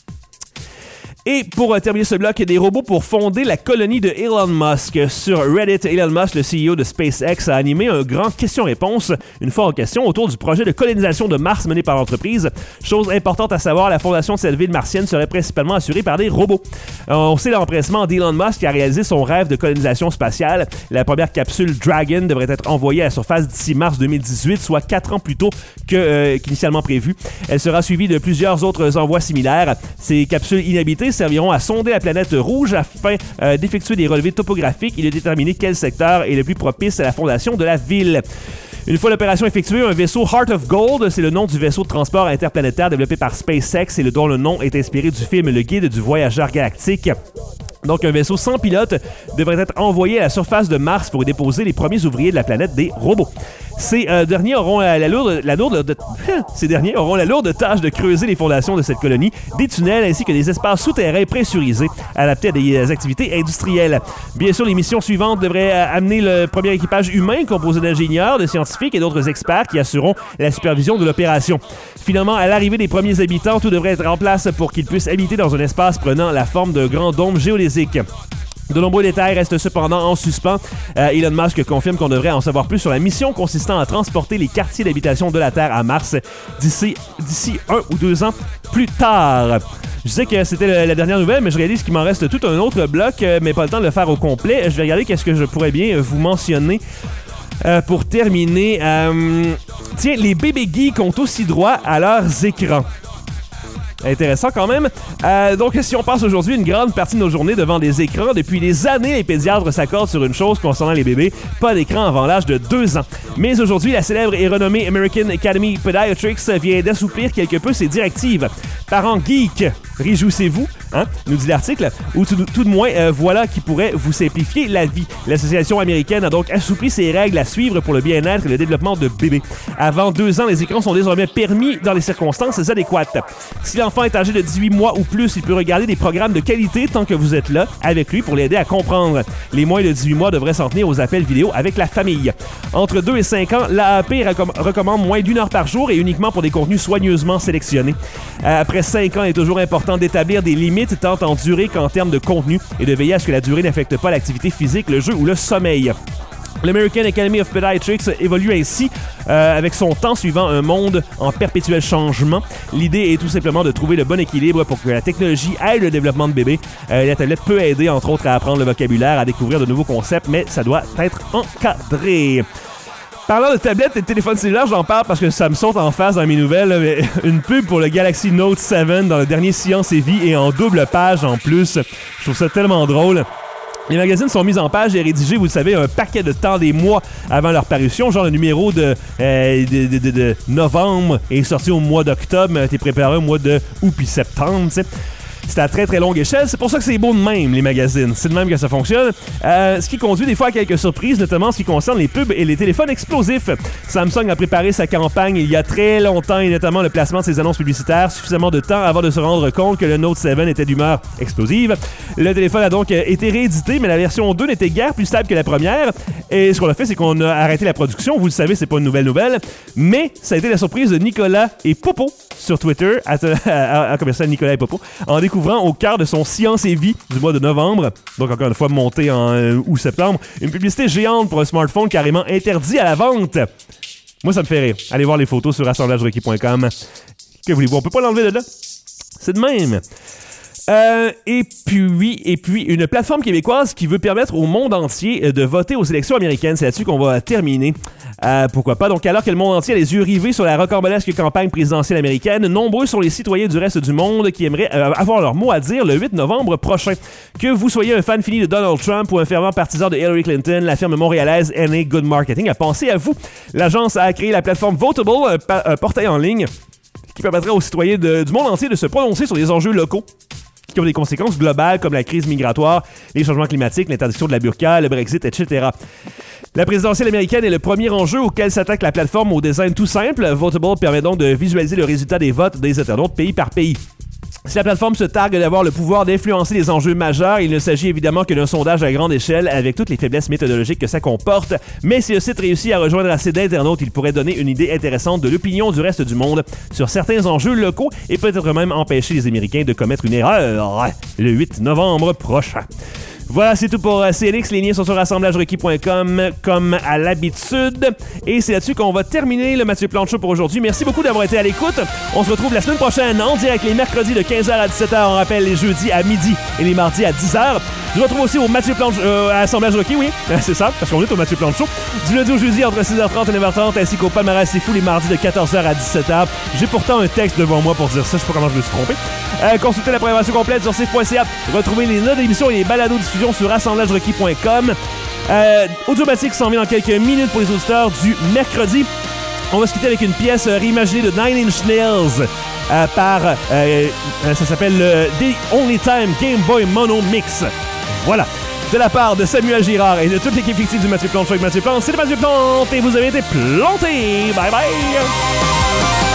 Et pour terminer ce bloc, des robots pour fonder la colonie de Elon Musk. Sur Reddit, Elon Musk, le CEO de SpaceX, a animé un grand question-réponse, une fois en question, autour du projet de colonisation de Mars mené par l'entreprise. Chose importante à savoir, la fondation de cette ville martienne serait principalement assurée par des robots. On sait l'empressement d'Elon Musk qui a réalisé son rêve de colonisation spatiale. La première capsule Dragon devrait être envoyée à la surface d'ici mars 2018, soit 4 ans plus tôt qu'initialement prévu. Elle sera suivie de plusieurs autres envois similaires. Ces capsules inhabitées serviront à sonder la planète rouge afin d'effectuer des relevés topographiques et de déterminer quel secteur est le plus propice à la fondation de la ville. Une fois l'opération effectuée, un vaisseau Heart of Gold, c'est le nom du vaisseau de transport interplanétaire développé par SpaceX et dont le nom est inspiré du film Le Guide du voyageur galactique. Donc, un vaisseau sans pilote devrait être envoyé à la surface de Mars pour y déposer les premiers ouvriers de la planète des robots. Ces derniers auront la lourde tâche de creuser les fondations de cette colonie, des tunnels ainsi que des espaces souterrains pressurisés adaptés à des activités industrielles. Bien sûr, les missions suivantes devraient amener le premier équipage humain composé d'ingénieurs, de scientifiques et d'autres experts qui assureront la supervision de l'opération. Finalement, à l'arrivée des premiers habitants, tout devrait être en place pour qu'ils puissent habiter dans un espace prenant la forme d'un grand dôme géodésique. De nombreux détails restent cependant en suspens. Elon Musk confirme qu'on devrait en savoir plus sur la mission consistant à transporter les quartiers d'habitation de la Terre à Mars d'ici 1 ou 2 ans plus tard. Je disais que c'était la dernière nouvelle, mais je réalise qu'il m'en reste tout un autre bloc, mais pas le temps de le faire au complet. Je vais regarder qu'est-ce que je pourrais bien vous mentionner. Pour terminer, tiens, les bébés geeks ont aussi droit à leurs écrans. Intéressant quand même. Donc, si on passe aujourd'hui une grande partie de nos journées devant des écrans, depuis des années, les pédiatres s'accordent sur une chose concernant les bébés, pas d'écran avant l'âge de 2 ans. Mais aujourd'hui, la célèbre et renommée American Academy Pediatrics vient d'assouplir quelque peu ses directives. Parents geeks, réjouissez-vous. nous dit l'article, ou tout de moins, voilà qui pourrait vous simplifier la vie. L'association américaine a donc assoupli ses règles à suivre pour le bien-être et le développement de bébés. Avant 2 ans, les écrans sont désormais permis dans les circonstances adéquates. Si l'enfant est âgé de 18 mois ou plus, il peut regarder des programmes de qualité tant que vous êtes là avec lui pour l'aider à comprendre. Les moins de 18 mois devraient s'en tenir aux appels vidéo avec la famille. Entre 2 et 5 ans, l'AAP recommande moins d'1 heure par jour et uniquement pour des contenus soigneusement sélectionnés. Après 5 ans, il est toujours important d'établir des limites tant en durée qu'en termes de contenu et de veiller à ce que la durée n'affecte pas l'activité physique, le jeu ou le sommeil. L'American Academy of Pediatrics évolue ainsi avec son temps suivant un monde en perpétuel changement. L'idée est tout simplement de trouver le bon équilibre pour que la technologie aide le développement de bébés. La tablette peut aider, entre autres, à apprendre le vocabulaire, à découvrir de nouveaux concepts, mais ça doit être encadré. Parlant de tablettes et de téléphones cellulaires, j'en parle parce que ça me saute en face dans mes nouvelles. Là, mais une pub pour le Galaxy Note 7 dans le dernier Science et Vie et en double page en plus. Je trouve ça tellement drôle. Les magazines sont mis en page et rédigés, vous le savez, un paquet de temps, des mois avant leur parution. Genre le numéro de novembre est sorti au mois d'octobre, mais t'es préparé au mois de août puis septembre, tu sais. C'est à très très longue échelle. C'est pour ça que c'est beau de même, les magazines. C'est de même que ça fonctionne. Ce qui conduit des fois à quelques surprises, notamment en ce qui concerne les pubs et les téléphones explosifs. Samsung a préparé sa campagne il y a très longtemps et notamment le placement de ses annonces publicitaires suffisamment de temps avant de se rendre compte que le Note 7 était d'humeur explosive. Le téléphone a donc été réédité, mais la version 2 n'était guère plus stable que la première. Et ce qu'on a fait, c'est qu'on a arrêté la production. Vous le savez, c'est pas une nouvelle. Mais ça a été la surprise de Nicolas et Popo sur Twitter, à commercial Nicolas et Popo, en découvrant au cœur de son Science et Vie du mois de novembre, donc encore une fois monté en août-septembre, une publicité géante pour un smartphone carrément interdit à la vente. Moi, ça me fait rire. Allez voir les photos sur assemblagerequis.com. Que voulez-vous? On peut pas l'enlever de là. C'est de même. Et puis, une plateforme québécoise qui veut permettre au monde entier de voter aux élections américaines. C'est là-dessus qu'on va terminer. Pourquoi pas? Donc, alors que le monde entier a les yeux rivés sur la rocambolesque campagne présidentielle américaine, nombreux sont les citoyens du reste du monde qui aimeraient avoir leur mot à dire le 8 novembre prochain. Que vous soyez un fan fini de Donald Trump ou un fervent partisan de Hillary Clinton, la firme montréalaise NA Good Marketing a pensé à vous. L'agence a créé la plateforme Votable, un portail en ligne qui permettrait aux citoyens du monde entier de se prononcer sur des enjeux locaux qui ont des conséquences globales comme la crise migratoire, les changements climatiques, l'interdiction de la burqa, le Brexit, etc. La présidentielle américaine est le premier enjeu auquel s'attaque la plateforme au design tout simple. Votable permet donc de visualiser le résultat des votes des internautes pays par pays. Si la plateforme se targue d'avoir le pouvoir d'influencer les enjeux majeurs, il ne s'agit évidemment que d'un sondage à grande échelle avec toutes les faiblesses méthodologiques que ça comporte. Mais si le site réussit à rejoindre assez d'internautes, il pourrait donner une idée intéressante de l'opinion du reste du monde sur certains enjeux locaux et peut-être même empêcher les Américains de commettre une erreur le 8 novembre prochain. Voilà, c'est tout pour CLX. Les liens sont sur assemblagerequis.com comme à l'habitude. Et c'est là-dessus qu'on va terminer le Mathieu Plante Show pour aujourd'hui. Merci beaucoup d'avoir été à l'écoute. On se retrouve la semaine prochaine en direct les mercredis de 15h à 17h. On rappelle les jeudis à midi et les mardis à 10h. Je vous retrouve aussi au Mathieu Plante à Assemblage Requis, oui. C'est ça, parce qu'on est au Mathieu Plante Show. Du lundi au jeudi entre 6h30 et 9h30, ainsi qu'au Palmarès C'est Fou les mardis de 14h à 17h. J'ai pourtant un texte devant moi pour dire ça. Je sais pas comment je me suis trompé. Consultez la programmation complète sur CIF.ca. Retrouvez les notes d'émission et les balados diffusion sur assemblagerequis.com. Audiomatique s'en vient dans quelques minutes pour les auditeurs du mercredi. On va se quitter avec une pièce réimaginée de Nine Inch Nails ça s'appelle The Only Time Game Boy Mono Mix. Voilà. De la part de Samuel Girard et de toute l'équipe fictive du Mathieu Plante avec Mathieu Plante, c'est le Mathieu Plante et vous avez été planté. Bye bye.